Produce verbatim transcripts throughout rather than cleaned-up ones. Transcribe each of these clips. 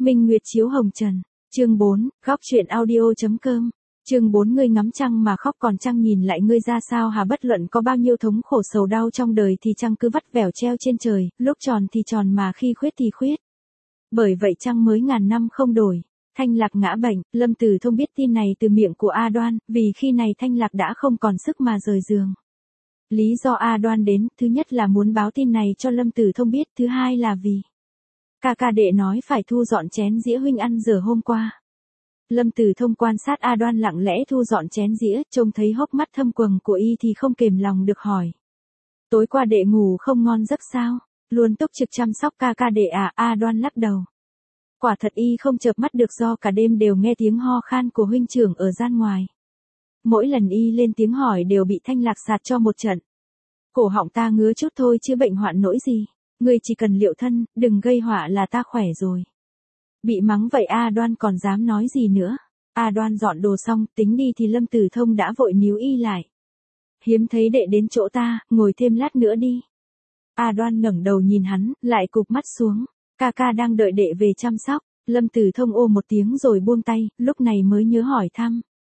Minh Nguyệt chiếu hồng trần. Chương bốn, góc truyện audio.com. Chương bốn ngươi ngắm trăng mà khóc còn trăng nhìn lại ngươi ra sao hả, bất luận có bao nhiêu thống khổ sầu đau trong đời thì trăng cứ vắt vẻo treo trên trời, lúc tròn thì tròn mà khi khuyết thì khuyết. Bởi vậy trăng mới ngàn năm không đổi. Thanh Lạc ngã bệnh, Lâm Tử Thông biết tin này từ miệng của A Đoan, vì khi này Thanh Lạc đã không còn sức mà rời giường. Lý do A Đoan đến, thứ nhất là muốn báo tin này cho Lâm Tử Thông biết, thứ hai là vì ca ca đệ nói phải thu dọn chén dĩa huynh ăn dở hôm qua. Lâm Tử Thông quan sát A Đoan lặng lẽ thu dọn chén dĩa, trông thấy hốc mắt thâm quầng của y thì không kềm lòng được hỏi. Tối qua đệ ngủ không ngon giấc sao? Luôn túc trực chăm sóc ca ca đệ à? A Đoan lắc đầu. Quả thật y không chợp mắt được do cả đêm đều nghe tiếng ho khan của huynh trưởng ở gian ngoài. Mỗi lần y lên tiếng hỏi đều bị Thanh Lạc sạt cho một trận. Cổ họng ta ngứa chút thôi chứ bệnh hoạn nỗi gì. Ngươi chỉ cần liệu thân, đừng gây họa là ta khỏe rồi. Bị mắng vậy A Đoan còn dám nói gì nữa. A Đoan dọn đồ xong, tính đi thì Lâm Tử Thông đã vội níu y lại. Hiếm thấy đệ đến chỗ ta, ngồi thêm lát nữa đi. A Đoan ngẩng đầu nhìn hắn, lại cụp mắt xuống. Ca ca đang đợi đệ về chăm sóc. Lâm Tử Thông ô một tiếng rồi buông tay, lúc này mới nhớ hỏi thăm.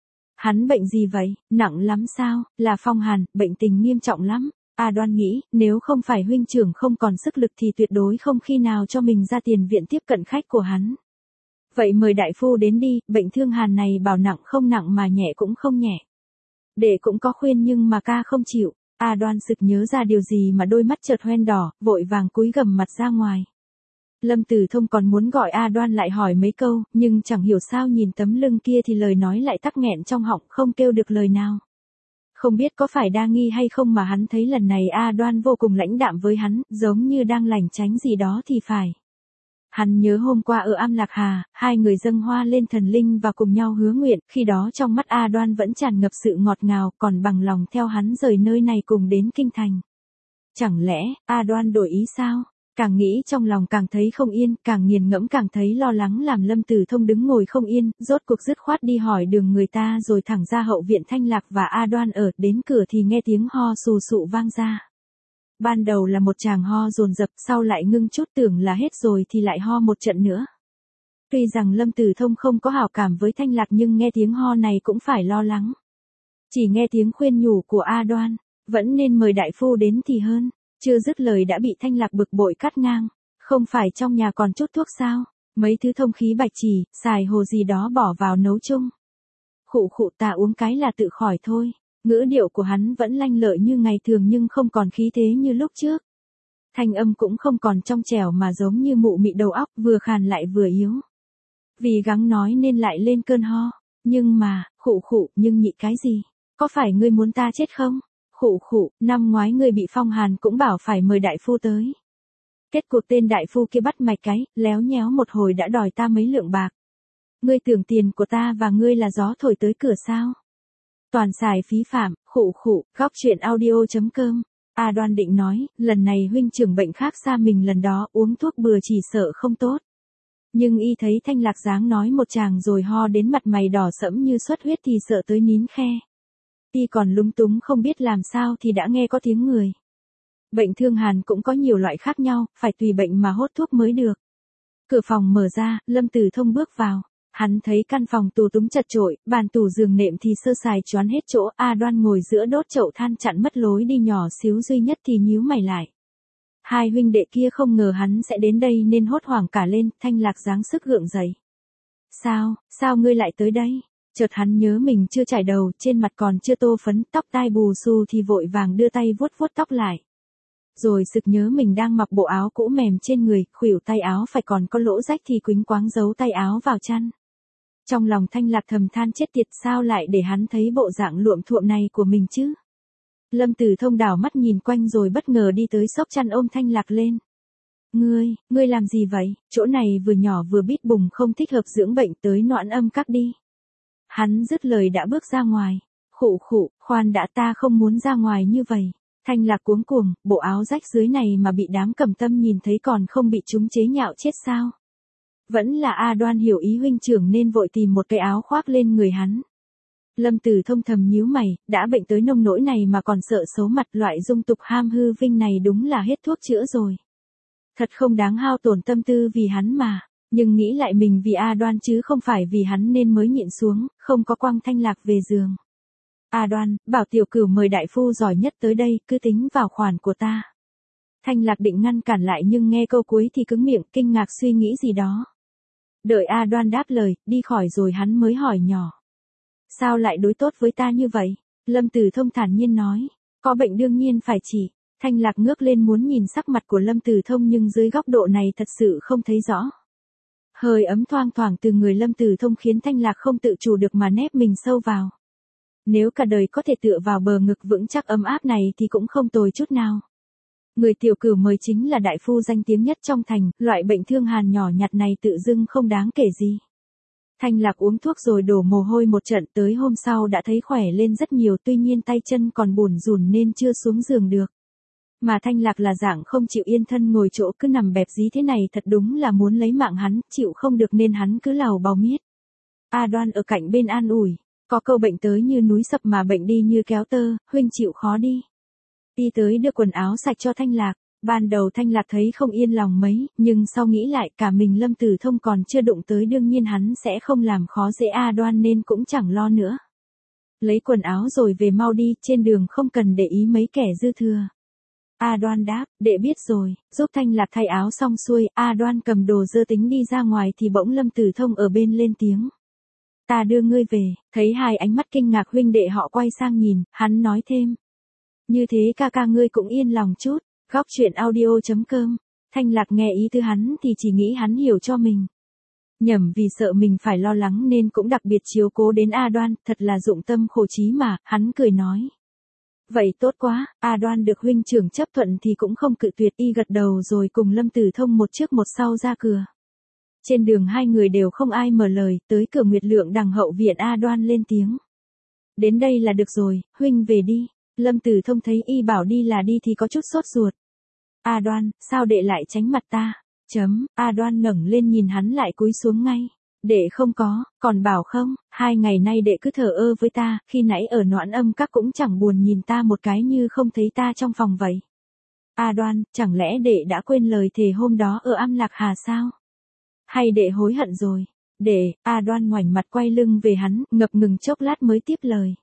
Hắn bệnh gì vậy, nặng lắm sao? Là phong hàn, bệnh tình nghiêm trọng lắm. A Đoan nghĩ, nếu không phải huynh trưởng không còn sức lực thì tuyệt đối không khi nào cho mình ra tiền viện tiếp cận khách của hắn. Vậy mời đại phu đến đi, bệnh thương hàn này bảo nặng không nặng mà nhẹ cũng không nhẹ. Đệ cũng có khuyên nhưng mà ca không chịu. A Đoan sực nhớ ra điều gì mà đôi mắt chợt hoen đỏ, vội vàng cúi gằm mặt ra ngoài. Lâm Tử Thông còn muốn gọi A Đoan lại hỏi mấy câu, nhưng chẳng hiểu sao nhìn tấm lưng kia thì lời nói lại tắc nghẹn trong họng, không kêu được lời nào. Không biết có phải đa nghi hay không mà hắn thấy lần này A Đoan vô cùng lãnh đạm với hắn, giống như đang lảng tránh gì đó thì phải. Hắn nhớ hôm qua ở Am Lạc Hà, hai người dâng hoa lên thần linh và cùng nhau hứa nguyện, khi đó trong mắt A Đoan vẫn tràn ngập sự ngọt ngào, còn bằng lòng theo hắn rời nơi này cùng đến kinh thành. Chẳng lẽ, A Đoan đổi ý sao? Càng nghĩ trong lòng càng thấy không yên, càng nghiền ngẫm càng thấy lo lắng, làm Lâm Tử Thông đứng ngồi không yên, rốt cuộc dứt khoát đi hỏi đường người ta rồi thẳng ra hậu viện Thanh Lạc và A Đoan ở, đến cửa thì nghe tiếng ho sù sụ vang ra. Ban đầu là một tràng ho dồn dập, sau lại ngưng chút, tưởng là hết rồi thì lại ho một trận nữa. Tuy rằng Lâm Tử Thông không có hảo cảm với Thanh Lạc nhưng nghe tiếng ho này cũng phải lo lắng. Chỉ nghe tiếng khuyên nhủ của A Đoan, vẫn nên mời đại phu đến thì hơn. Chưa dứt lời đã bị Thanh Lạc bực bội cắt ngang. Không phải trong nhà còn chút thuốc sao? Mấy thứ thông khí bạch chỉ, xài hồ gì đó bỏ vào nấu chung. Khụ khụ, ta uống cái là tự khỏi thôi. Ngữ điệu của hắn vẫn lanh lợi như ngày thường nhưng không còn khí thế như lúc trước. Thanh âm cũng không còn trong trẻo mà giống như mụ mị đầu óc, vừa khàn lại vừa yếu. Vì gắng nói nên lại lên cơn ho. Nhưng mà, khụ khụ, nhưng nhị cái gì? Có phải ngươi muốn ta chết không? Khụ khụ, năm ngoái ngươi bị phong hàn cũng bảo phải mời đại phu tới. Kết cuộc tên đại phu kia bắt mạch cái, léo nhéo một hồi đã đòi ta mấy lượng bạc. Ngươi tưởng tiền của ta và ngươi là gió thổi tới cửa sao? Toàn xài phí phạm, khụ khụ, góc truyện audio.com. A Đoan định nói, lần này huynh trưởng bệnh khác xa mình lần đó, uống thuốc bừa chỉ sợ không tốt. Nhưng y thấy Thanh Lạc dáng nói một chàng rồi ho đến mặt mày đỏ sẫm như xuất huyết thì sợ tới nín khe. Y còn lúng túng không biết làm sao thì đã nghe có tiếng người. Bệnh thương hàn cũng có nhiều loại khác nhau, phải tùy bệnh mà hốt thuốc mới được. Cửa phòng mở ra, Lâm Tử Thông bước vào. Hắn thấy căn phòng tù túng chật chội, bàn tủ giường nệm thì sơ sài choán hết chỗ. A Đoan ngồi giữa đốt chậu than chặn mất lối đi nhỏ xíu duy nhất thì nhíu mày lại. Hai huynh đệ kia không ngờ hắn sẽ đến đây nên hốt hoảng cả lên. Thanh Lạc giáng sức gượng dậy. Sao, sao ngươi lại tới đây? Chợt hắn nhớ mình chưa chải đầu, trên mặt còn chưa tô phấn, tóc tai bù xù thì vội vàng đưa tay vuốt vuốt tóc lại. Rồi sực nhớ mình đang mặc bộ áo cũ mềm trên người, khuỷu tay áo phải còn có lỗ rách thì quýnh quáng giấu tay áo vào chăn. Trong lòng Thanh Lạc thầm than chết tiệt, sao lại để hắn thấy bộ dạng luộm thuộm này của mình chứ? Lâm Tử Thông đảo mắt nhìn quanh rồi bất ngờ đi tới xốc chăn ôm Thanh Lạc lên. Ngươi, ngươi làm gì vậy? Chỗ này vừa nhỏ vừa bít bùng không thích hợp dưỡng bệnh, tới noãn âm các đi. Hắn dứt lời đã bước ra ngoài. Khụ khụ, khoan đã, ta không muốn ra ngoài như vậy. Thanh Lạc cuống cuồng, bộ áo rách dưới này mà bị đám Cẩm Tâm nhìn thấy còn không bị chúng chế nhạo chết sao? Vẫn là A Đoan hiểu ý huynh trưởng nên vội tìm một cái áo khoác lên người hắn. Lâm Tử Thông thầm nhíu mày, đã bệnh tới nông nỗi này mà còn sợ xấu mặt, loại dung tục ham hư vinh này đúng là hết thuốc chữa rồi. Thật không đáng hao tổn tâm tư vì hắn mà. Nhưng nghĩ lại mình vì A Đoan chứ không phải vì hắn nên mới nhịn xuống, không có quăng Thanh Lạc về giường. A Đoan, bảo Tiểu Cửu mời đại phu giỏi nhất tới đây, cứ tính vào khoản của ta. Thanh Lạc định ngăn cản lại nhưng nghe câu cuối thì cứng miệng, kinh ngạc suy nghĩ gì đó. Đợi A Đoan đáp lời, đi khỏi rồi hắn mới hỏi nhỏ. Sao lại đối tốt với ta như vậy? Lâm Tử Thông thản nhiên nói. Có bệnh đương nhiên phải trị. Thanh Lạc ngước lên muốn nhìn sắc mặt của Lâm Tử Thông nhưng dưới góc độ này thật sự không thấy rõ. Hơi ấm thoang thoảng từ người Lâm Tử Thông khiến Thanh Lạc không tự chủ được mà nép mình sâu vào. Nếu cả đời có thể tựa vào bờ ngực vững chắc ấm áp này thì cũng không tồi chút nào. Người Tiểu Cửu mời chính là đại phu danh tiếng nhất trong thành, loại bệnh thương hàn nhỏ nhặt này tự dưng không đáng kể gì. Thanh Lạc uống thuốc rồi đổ mồ hôi một trận, tới hôm sau đã thấy khỏe lên rất nhiều, tuy nhiên tay chân còn bủn rủn nên chưa xuống giường được. Mà Thanh Lạc là dạng không chịu yên thân ngồi chỗ cứ nằm bẹp dí thế này thật đúng là muốn lấy mạng hắn, chịu không được nên hắn cứ lầu bầu miết. A Đoan ở cạnh bên an ủi, có câu bệnh tới như núi sập mà bệnh đi như kéo tơ, huynh chịu khó đi. Đi tới đưa quần áo sạch cho Thanh Lạc, ban đầu Thanh Lạc thấy không yên lòng mấy, nhưng sau nghĩ lại cả mình Lâm Tử Thông còn chưa đụng tới đương nhiên hắn sẽ không làm khó dễ A Đoan nên cũng chẳng lo nữa. Lấy quần áo rồi về mau đi, trên đường không cần để ý mấy kẻ dư thừa. A Đoan đáp, đệ biết rồi, giúp Thanh Lạc thay áo xong xuôi, A Đoan cầm đồ dơ tính đi ra ngoài thì bỗng Lâm Tử Thông ở bên lên tiếng. Ta đưa ngươi về, thấy hai ánh mắt kinh ngạc huynh đệ họ quay sang nhìn, hắn nói thêm. Như thế ca ca ngươi cũng yên lòng chút, góc chuyện audio chấm com. Thanh Lạc nghe ý tư hắn thì chỉ nghĩ hắn hiểu cho mình. Nhầm vì sợ mình phải lo lắng nên cũng đặc biệt chiếu cố đến A Đoan, thật là dụng tâm khổ trí mà, hắn cười nói. Vậy tốt quá, A Đoan được huynh trưởng chấp thuận thì cũng không cự tuyệt, y gật đầu rồi cùng Lâm Tử Thông một trước một sau ra cửa. Trên đường hai người đều không ai mở lời, tới cửa Nguyệt Lượng đằng hậu viện A Đoan lên tiếng. Đến đây là được rồi, huynh về đi. Lâm Tử Thông thấy y bảo đi là đi thì có chút sốt ruột. A Đoan, sao đệ lại tránh mặt ta? Chấm, A Đoan ngẩng lên nhìn hắn lại cúi xuống ngay. Đệ không có, còn bảo không, hai ngày nay đệ cứ thờ ơ với ta, khi nãy ở Noãn Âm Các cũng chẳng buồn nhìn ta một cái như không thấy ta trong phòng vậy. A Đoan, chẳng lẽ đệ đã quên lời thề hôm đó ở Am Lạc Hà sao? Hay đệ hối hận rồi? Đệ, A Đoan ngoảnh mặt quay lưng về hắn, ngập ngừng chốc lát mới tiếp lời.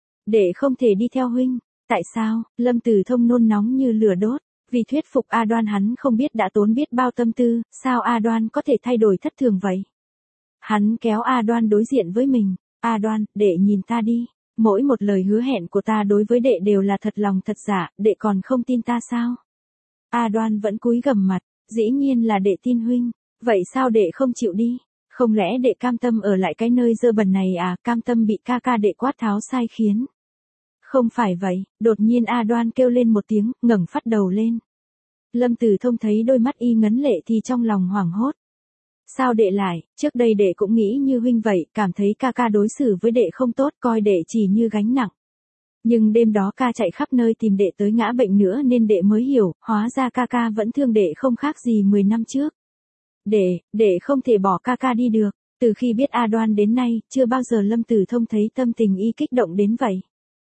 Đệ không thể đi theo huynh. Tại sao? Lâm Tử Thông nôn nóng như lửa đốt. Vì thuyết phục A Đoan hắn không biết đã tốn biết bao tâm tư, sao A Đoan có thể thay đổi thất thường vậy? Hắn kéo A Đoan đối diện với mình. A Đoan, đệ nhìn ta đi. Mỗi một lời hứa hẹn của ta đối với đệ đều là thật lòng thật giả, đệ còn không tin ta sao? A Đoan vẫn cúi gằm mặt. Dĩ nhiên là đệ tin huynh. Vậy sao đệ không chịu đi? Không lẽ đệ cam tâm ở lại cái nơi dơ bẩn này à? Cam tâm bị ca ca đệ quát tháo sai khiến? Không phải vậy, đột nhiên A Đoan kêu lên một tiếng, ngẩng phát đầu lên. Lâm Tử Thông thấy đôi mắt y ngấn lệ thì trong lòng hoảng hốt. Sao đệ lại, trước đây đệ cũng nghĩ như huynh vậy, cảm thấy ca ca đối xử với đệ không tốt, coi đệ chỉ như gánh nặng. Nhưng đêm đó ca chạy khắp nơi tìm đệ tới ngã bệnh nữa nên đệ mới hiểu, hóa ra ca ca vẫn thương đệ không khác gì mười năm trước. Đệ, đệ không thể bỏ ca ca đi được, từ khi biết A Đoan đến nay, chưa bao giờ Lâm Tử Thông thấy tâm tình y kích động đến vậy.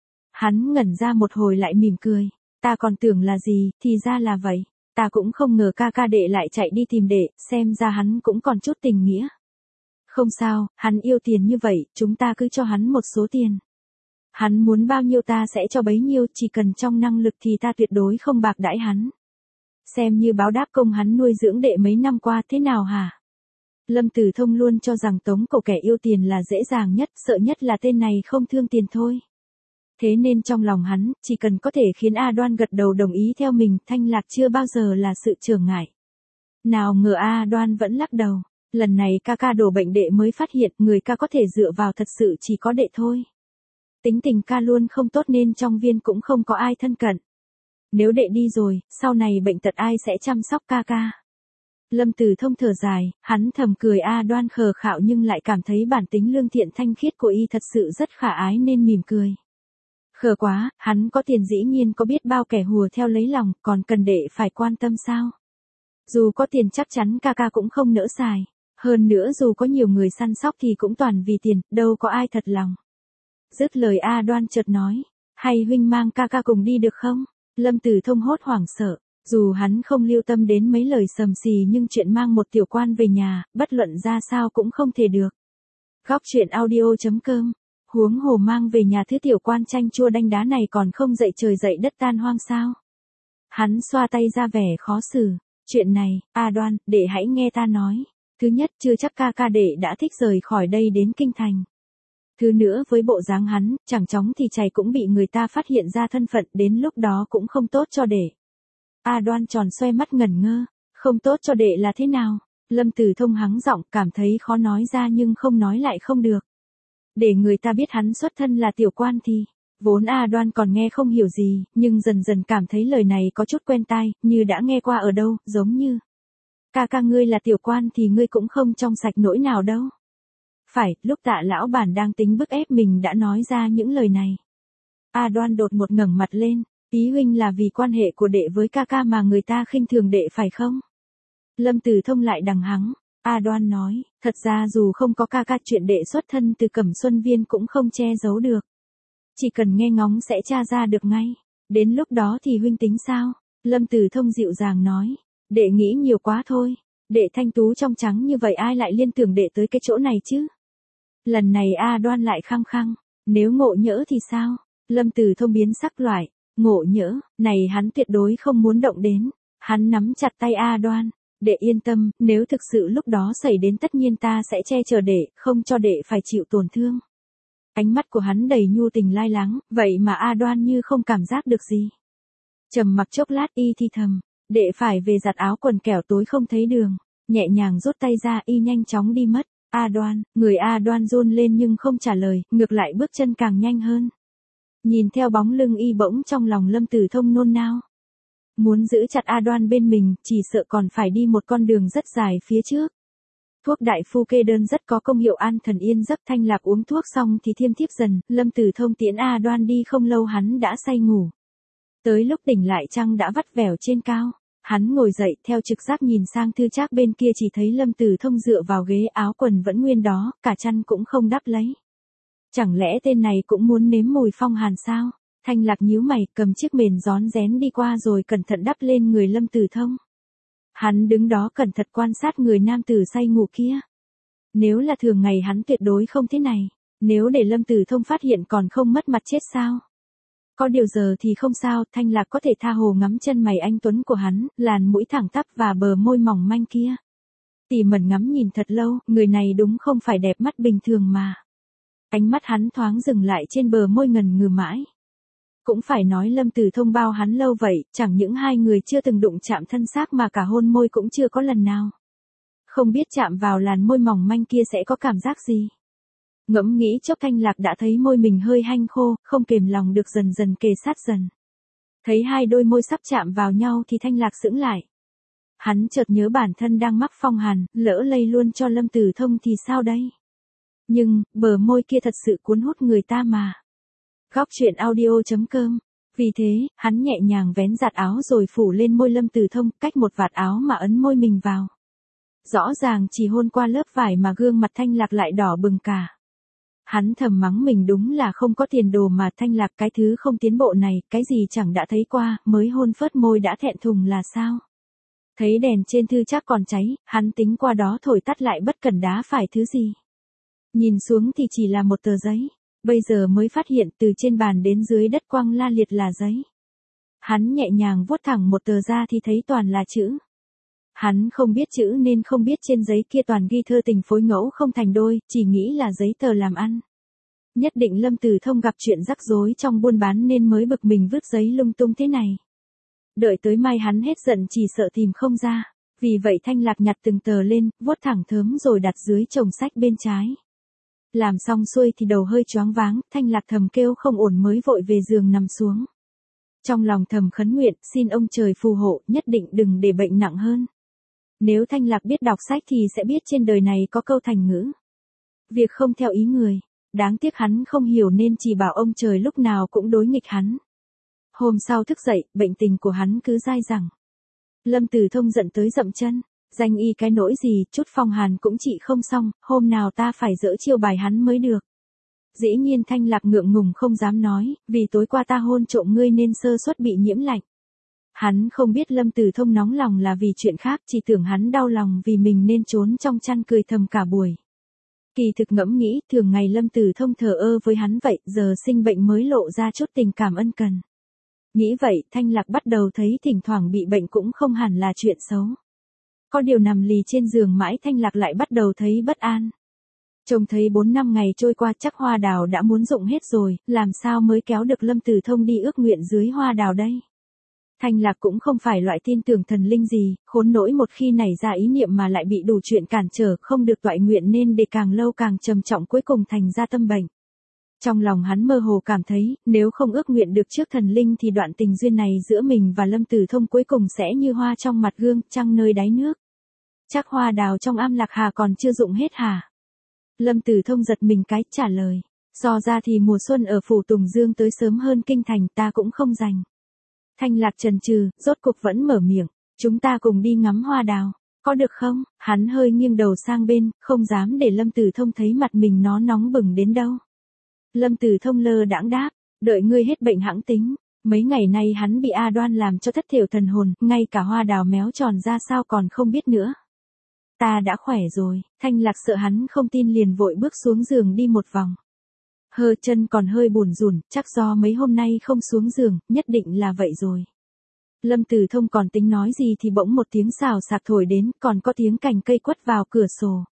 Hắn ngẩn ra một hồi lại mỉm cười, ta còn tưởng là gì, thì ra là vậy, ta cũng không ngờ ca ca đệ lại chạy đi tìm đệ, xem ra hắn cũng còn chút tình nghĩa. Không sao, hắn yêu tiền như vậy, chúng ta cứ cho hắn một số tiền. Hắn muốn bao nhiêu ta sẽ cho bấy nhiêu, chỉ cần trong năng lực thì ta tuyệt đối không bạc đãi hắn. Xem như báo đáp công hắn nuôi dưỡng đệ mấy năm qua thế nào hả? Lâm Tử Thông luôn cho rằng tống cổ kẻ yêu tiền là dễ dàng nhất, sợ nhất là tên này không thương tiền thôi. Thế nên trong lòng hắn, chỉ cần có thể khiến A Đoan gật đầu đồng ý theo mình, Thanh Lạc chưa bao giờ là sự trở ngại. Nào ngờ A Đoan vẫn lắc đầu, lần này ca ca đổ bệnh đệ mới phát hiện người ca có thể dựa vào thật sự chỉ có đệ thôi. Tính tình ca luôn không tốt nên trong viên cũng không có ai thân cận. Nếu đệ đi rồi, sau này bệnh tật ai sẽ chăm sóc ca ca? Lâm Tử Thông thở dài, hắn thầm cười A Đoan khờ khạo nhưng lại cảm thấy bản tính lương thiện thanh khiết của y thật sự rất khả ái nên mỉm cười. Khờ quá, hắn có tiền dĩ nhiên có biết bao kẻ hùa theo lấy lòng, còn cần đệ phải quan tâm sao? Dù có tiền chắc chắn ca ca cũng không nỡ xài. Hơn nữa dù có nhiều người săn sóc thì cũng toàn vì tiền, đâu có ai thật lòng. Dứt lời A Đoan chợt nói, hay huynh mang ca ca cùng đi được không? Lâm Tử Thông hốt hoảng sợ, Dù hắn không lưu tâm đến mấy lời sầm xì nhưng chuyện mang một tiểu quan về nhà, bất luận ra sao cũng không thể được. Góc truyện audio.com. Huống hồ mang về nhà thứ tiểu quan chanh chua đanh đá này còn không dậy trời dậy đất tan hoang sao. Hắn xoa tay ra vẻ khó xử. Chuyện này, A Đoan, đệ hãy nghe ta nói. Thứ nhất, chưa chắc ca ca đệ đã thích rời khỏi đây đến kinh thành. Thứ nữa, với bộ dáng hắn, chẳng chóng thì chày cũng bị người ta phát hiện ra thân phận, đến lúc đó cũng không tốt cho đệ. A Đoan tròn xoe mắt ngẩn ngơ, không tốt cho đệ là thế nào? Lâm Tử Thông hắng giọng, cảm thấy khó nói ra nhưng không nói lại không được. Để người ta biết hắn xuất thân là tiểu quan thì, vốn A Đoan còn nghe không hiểu gì, nhưng dần dần cảm thấy lời này có chút quen tai, như đã nghe qua ở đâu, giống như. Ca ca ngươi là tiểu quan thì ngươi cũng không trong sạch nỗi nào đâu. Phải, lúc Tạ lão bản đang tính bức ép mình đã nói ra những lời này. A Đoan đột một ngẩng mặt lên, ý huynh là vì quan hệ của đệ với ca ca mà người ta khinh thường đệ phải không? Lâm Tử Thông lại đằng hắng, A Đoan nói, thật ra dù không có ca ca chuyện đệ xuất thân từ Cẩm Xuân Viên cũng không che giấu được. Chỉ cần nghe ngóng sẽ tra ra được ngay, đến lúc đó thì huynh tính sao? Lâm Tử Thông dịu dàng nói, đệ nghĩ nhiều quá thôi, đệ thanh tú trong trắng như vậy ai lại liên tưởng đệ tới cái chỗ này chứ? Lần này A Đoan lại khăng khăng, nếu ngộ nhỡ thì sao? Lâm Tử Thông biến sắc loại, ngộ nhỡ, này hắn tuyệt đối không muốn động đến, hắn nắm chặt tay A Đoan. Đệ yên tâm, nếu thực sự lúc đó xảy đến tất nhiên ta sẽ che chở đệ, không cho đệ phải chịu tổn thương. Ánh mắt của hắn đầy nhu tình lai láng, vậy mà A Đoan như không cảm giác được gì. Trầm mặc chốc lát y thi thầm, đệ phải về giặt áo quần kẻo tối không thấy đường, nhẹ nhàng rút tay ra y nhanh chóng đi mất. A Đoan, người A Đoan run lên nhưng không trả lời, ngược lại bước chân càng nhanh hơn. Nhìn theo bóng lưng y bỗng trong lòng Lâm Tử Thông nôn nao. Muốn giữ chặt A Đoan bên mình, chỉ sợ còn phải đi một con đường rất dài phía trước. Thuốc đại phu kê đơn rất có công hiệu an thần yên giấc. Thanh Lạc uống thuốc xong thì thiêm thiếp dần, Lâm Tử Thông tiễn A Đoan đi không lâu hắn đã say ngủ. Tới lúc tỉnh lại trăng đã vắt vẻo trên cao, hắn ngồi dậy theo trực giác nhìn sang thư trác bên kia chỉ thấy Lâm Tử Thông dựa vào ghế, áo quần vẫn nguyên đó, cả chăn cũng không đắp lấy. Chẳng lẽ tên này cũng muốn nếm mùi phong hàn sao? Thanh Lạc nhíu mày, cầm chiếc mền rón rén đi qua rồi cẩn thận đắp lên người Lâm Tử Thông. Hắn đứng đó cẩn thận quan sát người nam tử say ngủ kia. Nếu là thường ngày hắn tuyệt đối không thế này, nếu để Lâm Tử Thông phát hiện còn không mất mặt chết sao? Có điều giờ thì không sao, Thanh Lạc có thể tha hồ ngắm chân mày anh tuấn của hắn, làn mũi thẳng tắp và bờ môi mỏng manh kia. Tỉ mẩn ngắm nhìn thật lâu, người này đúng không phải đẹp mắt bình thường mà. Ánh mắt hắn thoáng dừng lại trên bờ môi ngần ngừ mãi. Cũng phải nói Lâm Tử Thông bao hắn lâu vậy, chẳng những hai người chưa từng đụng chạm thân xác mà cả hôn môi cũng chưa có lần nào. Không biết chạm vào làn môi mỏng manh kia sẽ có cảm giác gì. Ngẫm nghĩ chốc Thanh Lạc đã thấy môi mình hơi hanh khô, không kềm lòng được dần dần kề sát dần. Thấy hai đôi môi sắp chạm vào nhau thì Thanh Lạc sững lại. Hắn chợt nhớ bản thân đang mắc phong hàn, lỡ lây luôn cho Lâm Tử Thông thì sao đây? Nhưng, bờ môi kia thật sự cuốn hút người ta mà. Góc truyện audio.com. Vì thế, hắn nhẹ nhàng vén giặt áo rồi phủ lên môi Lâm Tử Thông, cách một vạt áo mà ấn môi mình vào. Rõ ràng chỉ hôn qua lớp vải mà gương mặt Thanh Lạc lại đỏ bừng cả. Hắn thầm mắng mình đúng là không có tiền đồ mà Thanh Lạc, cái thứ không tiến bộ này, cái gì chẳng đã thấy qua, mới hôn phớt môi đã thẹn thùng là sao? Thấy đèn trên thư trác còn cháy, hắn tính qua đó thổi tắt lại bất cẩn đá phải thứ gì. Nhìn xuống thì chỉ là một tờ giấy. Bây giờ mới phát hiện từ trên bàn đến dưới đất quăng la liệt là giấy. Hắn nhẹ nhàng vuốt thẳng một tờ ra thì thấy toàn là chữ. Hắn không biết chữ nên không biết trên giấy kia toàn ghi thơ tình phối ngẫu không thành đôi, chỉ nghĩ là giấy tờ làm ăn. Nhất định Lâm Tử Thông gặp chuyện rắc rối trong buôn bán nên mới bực mình vứt giấy lung tung thế này. Đợi tới mai hắn hết giận chỉ sợ tìm không ra. Vì vậy Thanh Lạc nhặt từng tờ lên, vuốt thẳng thớm rồi đặt dưới chồng sách bên trái. Làm xong xuôi thì đầu hơi choáng váng, Thanh Lạc thầm kêu không ổn mới vội về giường nằm xuống. Trong lòng thầm khấn nguyện, xin ông trời phù hộ, nhất định đừng để bệnh nặng hơn. Nếu Thanh Lạc biết đọc sách thì sẽ biết trên đời này có câu thành ngữ. Việc không theo ý người, đáng tiếc hắn không hiểu nên chỉ bảo ông trời lúc nào cũng đối nghịch hắn. Hôm sau thức dậy, bệnh tình của hắn cứ dai dẳng. Lâm Tử Thông giận tới dậm chân. Danh y cái nỗi gì, chút phong hàn cũng trị không xong, hôm nào ta phải dỡ chiêu bài hắn mới được. Dĩ nhiên Thanh Lạc ngượng ngùng không dám nói, vì tối qua ta hôn trộm ngươi nên sơ suất bị nhiễm lạnh. Hắn không biết Lâm Tử Thông nóng lòng là vì chuyện khác, chỉ tưởng hắn đau lòng vì mình nên trốn trong chăn cười thầm cả buổi. Kỳ thực ngẫm nghĩ, thường ngày Lâm Tử Thông thờ ơ với hắn vậy, giờ sinh bệnh mới lộ ra chút tình cảm ân cần. Nghĩ vậy, Thanh Lạc bắt đầu thấy thỉnh thoảng bị bệnh cũng không hẳn là chuyện xấu. Có điều nằm lì trên giường mãi Thanh Lạc lại bắt đầu thấy bất an. Trông thấy bốn năm ngày trôi qua chắc hoa đào đã muốn rụng hết rồi, làm sao mới kéo được Lâm Tử Thông đi ước nguyện dưới hoa đào đây? Thanh Lạc cũng không phải loại tin tưởng thần linh gì, khốn nỗi một khi nảy ra ý niệm mà lại bị đủ chuyện cản trở không được toại nguyện nên để càng lâu càng trầm trọng cuối cùng thành ra tâm bệnh. Trong lòng hắn mơ hồ cảm thấy, nếu không ước nguyện được trước thần linh thì đoạn tình duyên này giữa mình và Lâm Tử Thông cuối cùng sẽ như hoa trong mặt gương, trăng nơi đáy nước. Chắc hoa đào trong Am Lạc Hà còn chưa rụng hết hả? Lâm Tử Thông giật mình cái, trả lời. Do ra thì mùa xuân ở Phủ Tùng Dương tới sớm hơn kinh thành, ta cũng không rành. Thanh Lạc chần chừ, rốt cục vẫn mở miệng. Chúng ta cùng đi ngắm hoa đào. Có được không? Hắn hơi nghiêng đầu sang bên, không dám để Lâm Tử Thông thấy mặt mình nó nóng bừng đến đâu. Lâm Tử Thông lơ đãng đáp. Đợi ngươi hết bệnh hãng tính. Mấy ngày nay hắn bị A Đoan làm cho thất thiểu thần hồn, ngay cả hoa đào méo tròn ra sao còn không biết nữa. Ta đã khỏe rồi, Thanh Lạc sợ hắn không tin liền vội bước xuống giường đi một vòng. Hơ chân còn hơi buồn rùn, chắc do mấy hôm nay không xuống giường, nhất định là vậy rồi. Lâm Tử Thông còn tính nói gì thì bỗng một tiếng xào xạc thổi đến, còn có tiếng cành cây quất vào cửa sổ.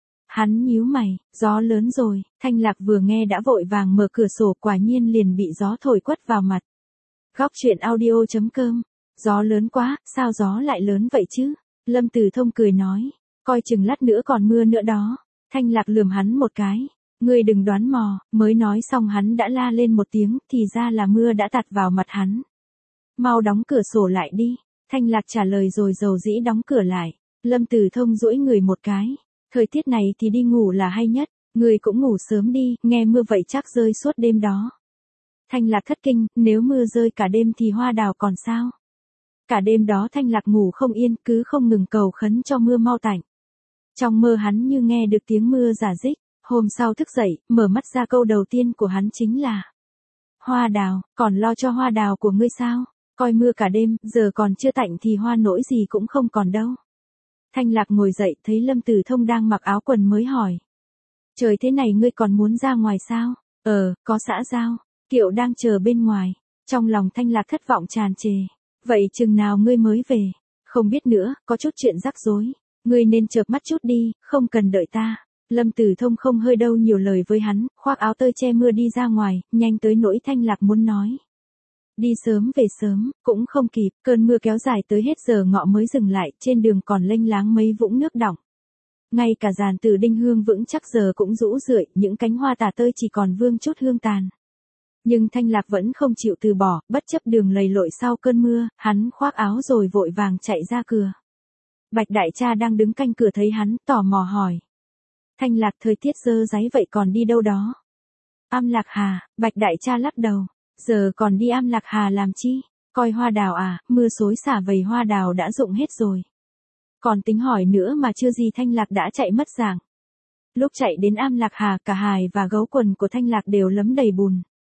Hắn nhíu mày, gió lớn rồi, Thanh Lạc vừa nghe đã vội vàng mở cửa sổ, quả nhiên liền bị gió thổi quất vào mặt. Góc truyện audio chấm com, gió lớn quá, sao gió lại lớn vậy chứ? Lâm Tử Thông cười nói. Coi chừng lát nữa còn mưa nữa đó. Thanh Lạc lườm hắn một cái. Ngươi đừng đoán mò, mới nói xong hắn đã la lên một tiếng, thì ra là mưa đã tạt vào mặt hắn. Mau đóng cửa sổ lại đi. Thanh Lạc trả lời rồi dầu dĩ đóng cửa lại. Lâm Tử Thông duỗi người một cái. Thời tiết này thì đi ngủ là hay nhất, ngươi cũng ngủ sớm đi, nghe mưa vậy chắc rơi suốt đêm đó. Thanh Lạc thất kinh, nếu mưa rơi cả đêm thì hoa đào còn sao? Cả đêm đó Thanh Lạc ngủ không yên, cứ không ngừng cầu khấn cho mưa mau tạnh. Trong mơ hắn như nghe được tiếng mưa rả rích, hôm sau thức dậy, mở mắt ra câu đầu tiên của hắn chính là: Hoa đào, còn lo cho hoa đào của ngươi sao? Coi mưa cả đêm, giờ còn chưa tạnh thì hoa nỗi gì cũng không còn đâu. Thanh Lạc ngồi dậy, thấy Lâm Tử Thông đang mặc áo quần mới hỏi. Trời thế này ngươi còn muốn ra ngoài sao? Ờ, có xã giao, Kiệu đang chờ bên ngoài. Trong lòng Thanh Lạc thất vọng tràn trề. Vậy chừng nào ngươi mới về? Không biết nữa, có chút chuyện rắc rối. Ngươi nên chợp mắt chút đi, không cần đợi ta. Lâm Tử Thông không hơi đâu nhiều lời với hắn, khoác áo tơi che mưa đi ra ngoài, nhanh tới nỗi Thanh Lạc muốn nói. Đi sớm về sớm, cũng không kịp, cơn mưa kéo dài tới hết giờ ngọ mới dừng lại, trên đường còn lênh láng mấy vũng nước đọng. Ngay cả giàn tử đinh hương vững chắc giờ cũng rũ rượi, những cánh hoa tà tơi chỉ còn vương chút hương tàn. Nhưng Thanh Lạc vẫn không chịu từ bỏ, bất chấp đường lầy lội sau cơn mưa, hắn khoác áo rồi vội vàng chạy ra cửa. Bạch Đại Cha đang đứng canh cửa thấy hắn, tò mò hỏi. Thanh Lạc thời tiết dơ dáy vậy còn đi đâu đó? Am Lạc Hà, Bạch Đại Cha lắc đầu. Giờ còn đi Am Lạc Hà làm chi? Coi hoa đào à, mưa xối xả vầy hoa đào đã rụng hết rồi. Còn tính hỏi nữa mà chưa gì Thanh Lạc đã chạy mất dạng. Lúc chạy đến Am Lạc Hà, cả hài và gấu quần của Thanh Lạc đều lấm đầy bùn.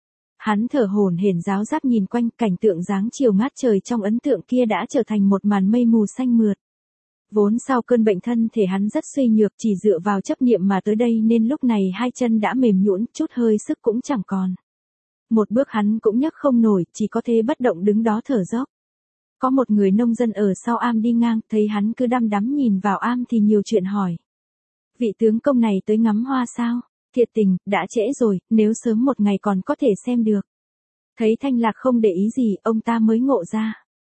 Hắn thở hổn hển ráo rác nhìn quanh, cảnh tượng dáng chiều mát trời trong ấn tượng kia đã trở thành một màn mây mù xanh mượt. Vốn sau cơn bệnh thân thể hắn rất suy nhược, chỉ dựa vào chấp niệm mà tới đây nên lúc này hai chân đã mềm nhũn, chút hơi sức cũng chẳng còn. Một bước hắn cũng nhấc không nổi, chỉ có thể bất động đứng đó thở dốc. Có một người nông dân ở sau am đi ngang, thấy hắn cứ đăm đắm nhìn vào am thì nhiều chuyện hỏi. Vị tướng công này tới ngắm hoa sao? Thiệt tình, đã trễ rồi, nếu sớm một ngày còn có thể xem được. Thấy Thanh Lạc không để ý gì, ông ta mới ngộ ra.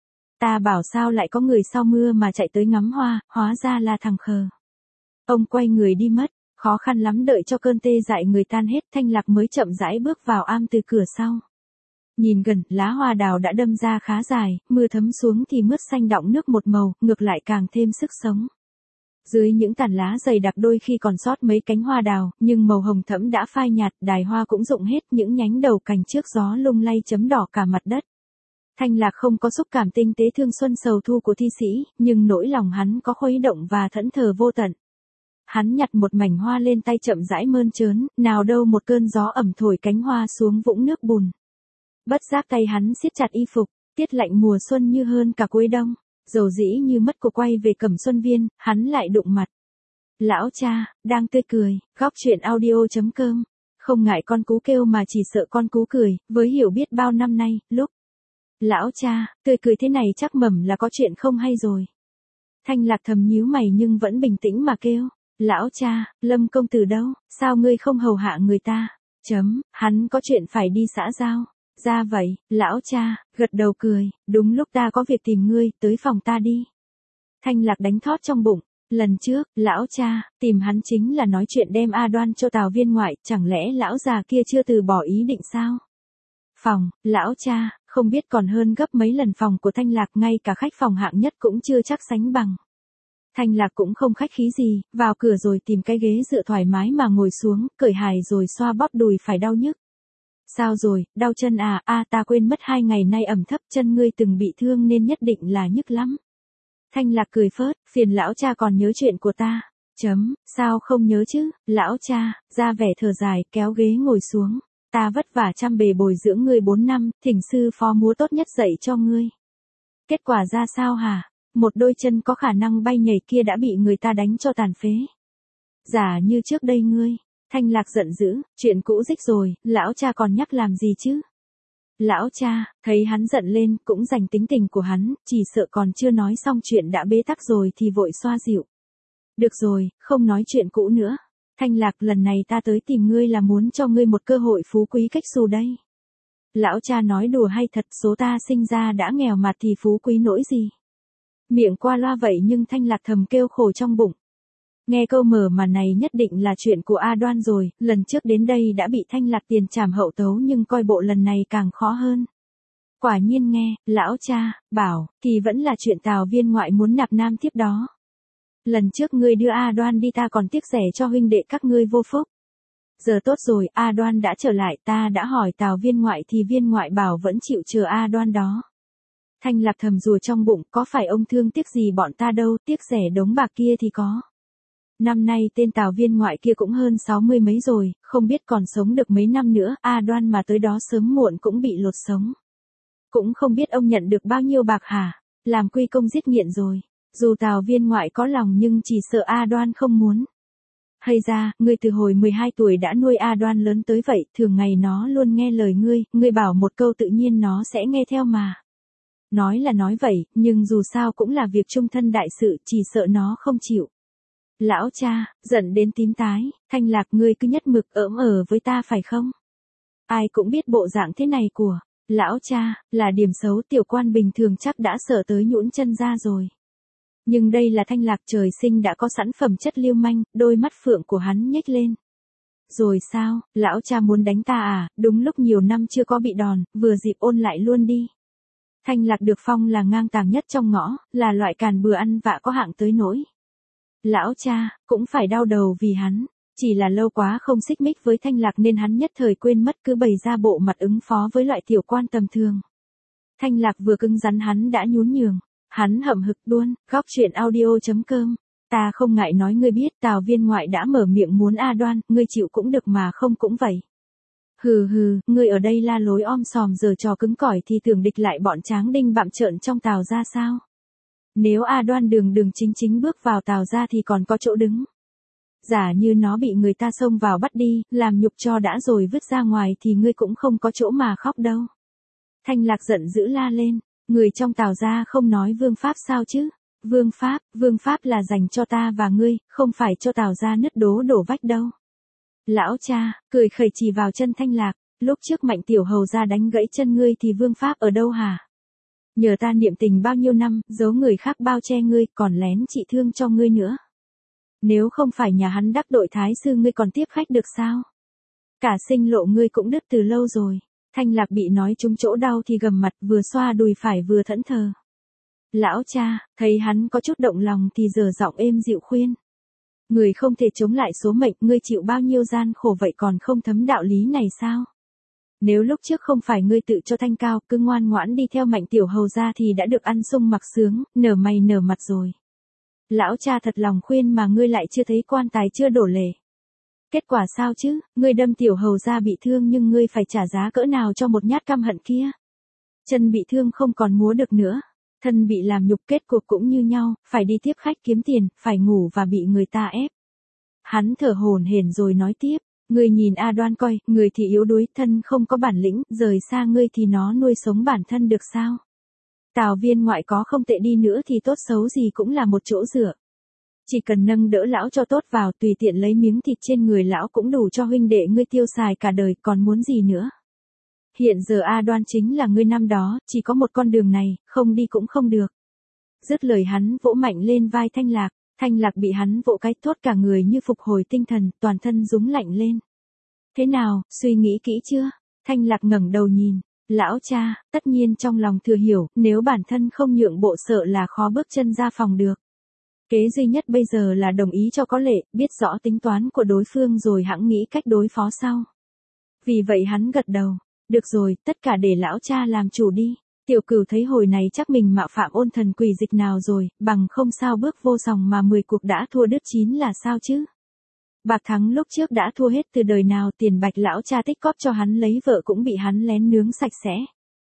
Ta bảo sao lại có người sau mưa mà chạy tới ngắm hoa, hóa ra là thằng khờ. Ông quay người đi mất, khó khăn lắm đợi cho cơn tê dại người tan hết, Thanh Lạc mới chậm rãi bước vào am từ cửa sau. Nhìn gần, lá hoa đào đã đâm ra khá dài, mưa thấm xuống thì mướt xanh đọng nước một màu, ngược lại càng thêm sức sống. Dưới những tàn lá dày đặc đôi khi còn sót mấy cánh hoa đào, nhưng màu hồng thẫm đã phai nhạt, đài hoa cũng rụng hết, những nhánh đầu cành trước gió lung lay chấm đỏ cả mặt đất. Thanh Lạc không có xúc cảm tinh tế thương xuân sầu thu của thi sĩ, nhưng nỗi lòng hắn có khuấy động và thẫn thờ vô tận. Hắn nhặt một mảnh hoa lên tay chậm rãi mơn trớn, nào đâu một cơn gió ẩm thổi cánh hoa xuống vũng nước bùn. Bất giác tay hắn siết chặt y phục, Tiết lạnh mùa xuân như hơn cả cuối đông, dầu dĩ như mất cuộc quay về Cẩm Xuân Viên, hắn lại đụng mặt. Lão cha, đang tươi cười, góc chuyện audio.com. Không ngại con cú kêu mà chỉ sợ con cú cười, với hiểu biết bao năm nay, lúc. Lão cha, tươi cười thế này chắc mầm là có chuyện không hay rồi. Thanh Lạc thầm nhíu mày nhưng vẫn bình tĩnh mà kêu. Lão cha, Lâm công tử đâu, sao ngươi không hầu hạ người ta? Chấm, hắn có chuyện phải đi xã giao. Ra vậy, lão cha, gật đầu cười, đúng lúc ta có việc tìm ngươi, tới phòng ta đi. Thanh Lạc đánh thót trong bụng, lần trước, lão cha, tìm hắn chính là nói chuyện đem A Đoan cho Tào Viên ngoại, chẳng lẽ lão già kia chưa từ bỏ ý định sao? Phòng, lão cha, không biết còn hơn gấp mấy lần phòng của Thanh Lạc, ngay cả khách phòng hạng nhất cũng chưa chắc sánh bằng. Thanh Lạc cũng không khách khí gì, vào cửa rồi tìm cái ghế dựa thoải mái mà ngồi xuống, cởi hài rồi xoa bóp đùi phải đau nhức. Sao rồi, đau chân à, a ta quên mất hai ngày nay ẩm thấp, chân ngươi từng bị thương nên nhất định là nhức lắm. Thanh Lạc cười phớt, phiền lão cha còn nhớ chuyện của ta. Chấm, sao không nhớ chứ, lão cha, ra vẻ thở dài, kéo ghế ngồi xuống. Ta vất vả chăm bề bồi dưỡng ngươi bốn năm, thỉnh sư phó múa tốt nhất dạy cho ngươi. Kết quả ra sao hả? Một đôi chân có khả năng bay nhảy kia đã bị người ta đánh cho tàn phế. Giả như trước đây ngươi. Thanh Lạc giận dữ, chuyện cũ dích rồi, lão cha còn nhắc làm gì chứ? Lão cha, thấy hắn giận lên, cũng dành tính tình của hắn, chỉ sợ còn chưa nói xong chuyện đã bế tắc rồi thì vội xoa dịu. Được rồi, không nói chuyện cũ nữa. Thanh Lạc, lần này ta tới tìm ngươi là muốn cho ngươi một cơ hội phú quý cách xù đây. Lão cha nói đùa hay thật, số ta sinh ra đã nghèo mà thì phú quý nỗi gì? Miệng qua loa vậy nhưng Thanh Lạc thầm kêu khổ trong bụng. Nghe câu mở màn này nhất định là chuyện của A Đoan rồi, lần trước đến đây đã bị Thanh Lạc tiền trảm hậu tấu nhưng coi bộ lần này càng khó hơn. Quả nhiên nghe, lão cha, bảo, thì vẫn là chuyện Tào Viên ngoại muốn nạp nam tiếp đó. Lần trước ngươi đưa A Đoan đi ta còn tiếc rẻ cho huynh đệ các ngươi vô phúc. Giờ tốt rồi, A Đoan đã trở lại, ta đã hỏi Tào Viên ngoại thì Viên ngoại bảo vẫn chịu chờ A Đoan đó. Thanh Lạc thầm rùa trong bụng, có phải ông thương tiếc gì bọn ta đâu, tiếc rẻ đống bạc kia thì có. Năm nay tên Tào Viên ngoại kia cũng hơn sáu mươi mấy rồi, không biết còn sống được mấy năm nữa, A Đoan mà tới đó sớm muộn cũng bị lột sống. Cũng không biết ông nhận được bao nhiêu bạc hả, làm quy công giết nghiện rồi. Dù Tào Viên ngoại có lòng nhưng chỉ sợ A Đoan không muốn. Hay ra, ngươi từ hồi mười hai tuổi đã nuôi A Đoan lớn tới vậy, thường ngày nó luôn nghe lời ngươi, ngươi bảo một câu tự nhiên nó sẽ nghe theo mà. Nói là nói vậy, nhưng dù sao cũng là việc chung thân đại sự, chỉ sợ nó không chịu. Lão cha, giận đến tím tái, Thanh Lạc, ngươi cứ nhất mực ỡm ở với ta phải không? Ai cũng biết bộ dạng thế này của lão cha, là điểm xấu, tiểu quan bình thường chắc đã sợ tới nhũn chân ra rồi. Nhưng đây là Thanh Lạc trời sinh đã có sẵn phẩm chất liêu manh, đôi mắt phượng của hắn nhếch lên. Rồi sao, lão cha muốn đánh ta à, đúng lúc nhiều năm chưa có bị đòn, vừa dịp ôn lại luôn đi. Thanh Lạc được phong là ngang tàng nhất trong ngõ, là loại càn bừa ăn vạ có hạng tới nỗi. Lão cha, cũng phải đau đầu vì hắn, chỉ là lâu quá không xích mích với Thanh Lạc nên hắn nhất thời quên mất cứ bày ra bộ mặt ứng phó với loại tiểu quan tầm thường. Thanh Lạc vừa cứng rắn hắn đã nhún nhường, hắn hậm hực đuôn, góc chuyện audio.com. Ta không ngại nói ngươi biết Tào Viên ngoại đã mở miệng muốn A Đoan, ngươi chịu cũng được mà không cũng vậy. Hừ hừ, ngươi ở đây la lối om sòm giờ trò cứng cỏi thì tưởng địch lại bọn tráng đinh bặm trợn trong Tào ra sao? Nếu A Đoan đường đường chính chính bước vào Tào ra thì còn có chỗ đứng. Giả như nó bị người ta xông vào bắt đi, làm nhục cho đã rồi vứt ra ngoài thì ngươi cũng không có chỗ mà khóc đâu. Thanh Lạc giận dữ la lên, người trong Tào ra không nói vương pháp sao chứ? Vương pháp, vương pháp là dành cho ta và ngươi, không phải cho Tào ra nứt đố đổ vách đâu. Lão cha, cười khẩy chỉ vào chân Thanh Lạc, lúc trước Mạnh tiểu hầu ra đánh gãy chân ngươi thì vương pháp ở đâu hả? Nhờ ta niệm tình bao nhiêu năm, giấu người khác bao che ngươi, còn lén trị thương cho ngươi nữa. Nếu không phải nhà hắn đắc tội thái sư ngươi còn tiếp khách được sao? Cả sinh lộ ngươi cũng đứt từ lâu rồi. Thanh Lạc bị nói trúng chỗ đau thì gầm mặt, vừa xoa đùi phải vừa thẫn thờ. Lão cha, thấy hắn có chút động lòng thì giở giọng êm dịu khuyên. Người không thể chống lại số mệnh, ngươi chịu bao nhiêu gian khổ vậy còn không thấm đạo lý này sao? Nếu lúc trước không phải ngươi tự cho thanh cao, cứ ngoan ngoãn đi theo Mạnh tiểu hầu ra thì đã được ăn sung mặc sướng, nở mày nở mặt rồi. Lão cha thật lòng khuyên mà ngươi lại chưa thấy quan tài chưa đổ lệ. Kết quả sao chứ, ngươi đâm tiểu hầu ra bị thương nhưng ngươi phải trả giá cỡ nào cho một nhát căm hận kia? Chân bị thương không còn múa được nữa. Thân bị làm nhục, kết cục cũng như nhau, phải đi tiếp khách kiếm tiền, phải ngủ và bị người ta ép. Hắn thở hổn hển rồi nói tiếp, ngươi nhìn A Đoan coi, người thì yếu đuối, thân không có bản lĩnh, rời xa ngươi thì nó nuôi sống bản thân được sao? Tào Viên Ngoại có không tệ đi nữa thì tốt xấu gì cũng là một chỗ dựa. Chỉ cần nâng đỡ lão cho tốt vào, tùy tiện lấy miếng thịt trên người lão cũng đủ cho huynh đệ ngươi tiêu xài cả đời, còn muốn gì nữa? Hiện giờ A Đoan chính là ngươi năm đó, chỉ có một con đường này, không đi cũng không được. Dứt lời hắn vỗ mạnh lên vai Thanh Lạc, Thanh Lạc bị hắn vỗ cái thốt cả người như phục hồi tinh thần, toàn thân rúng lạnh lên. Thế nào, suy nghĩ kỹ chưa? Thanh Lạc ngẩng đầu nhìn, lão cha, tất nhiên trong lòng thừa hiểu, nếu bản thân không nhượng bộ sợ là khó bước chân ra phòng được. Kế duy nhất bây giờ là đồng ý cho có lệ, biết rõ tính toán của đối phương rồi hẵng nghĩ cách đối phó sau. Vì vậy hắn gật đầu, được rồi, tất cả để lão cha làm chủ đi. Tiểu Cửu thấy hồi này chắc mình mạo phạm ôn thần quỷ dịch nào rồi, bằng không sao bước vô sòng mà mười cuộc đã thua đứt chín là sao chứ. Bạc thắng lúc trước đã thua hết từ đời nào, tiền bạch lão cha tích cóp cho hắn lấy vợ cũng bị hắn lén nướng sạch sẽ.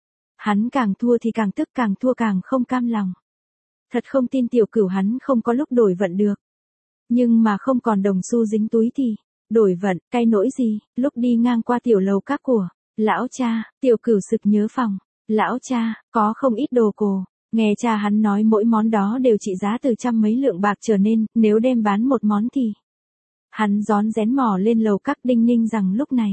Hắn càng thua thì càng tức, càng thua càng không cam lòng. Thật không tin Tiểu Cửu hắn không có lúc đổi vận được. Nhưng mà không còn đồng xu dính túi thì, đổi vận, cay nỗi gì, lúc đi ngang qua tiểu lầu các của, lão cha, Tiểu Cửu sực nhớ phòng. Lão cha, có không ít đồ cổ, nghe cha hắn nói mỗi món đó đều trị giá từ trăm mấy lượng bạc trở nên, nếu đem bán một món thì. Hắn rón rén mò lên lầu các đinh ninh rằng lúc này.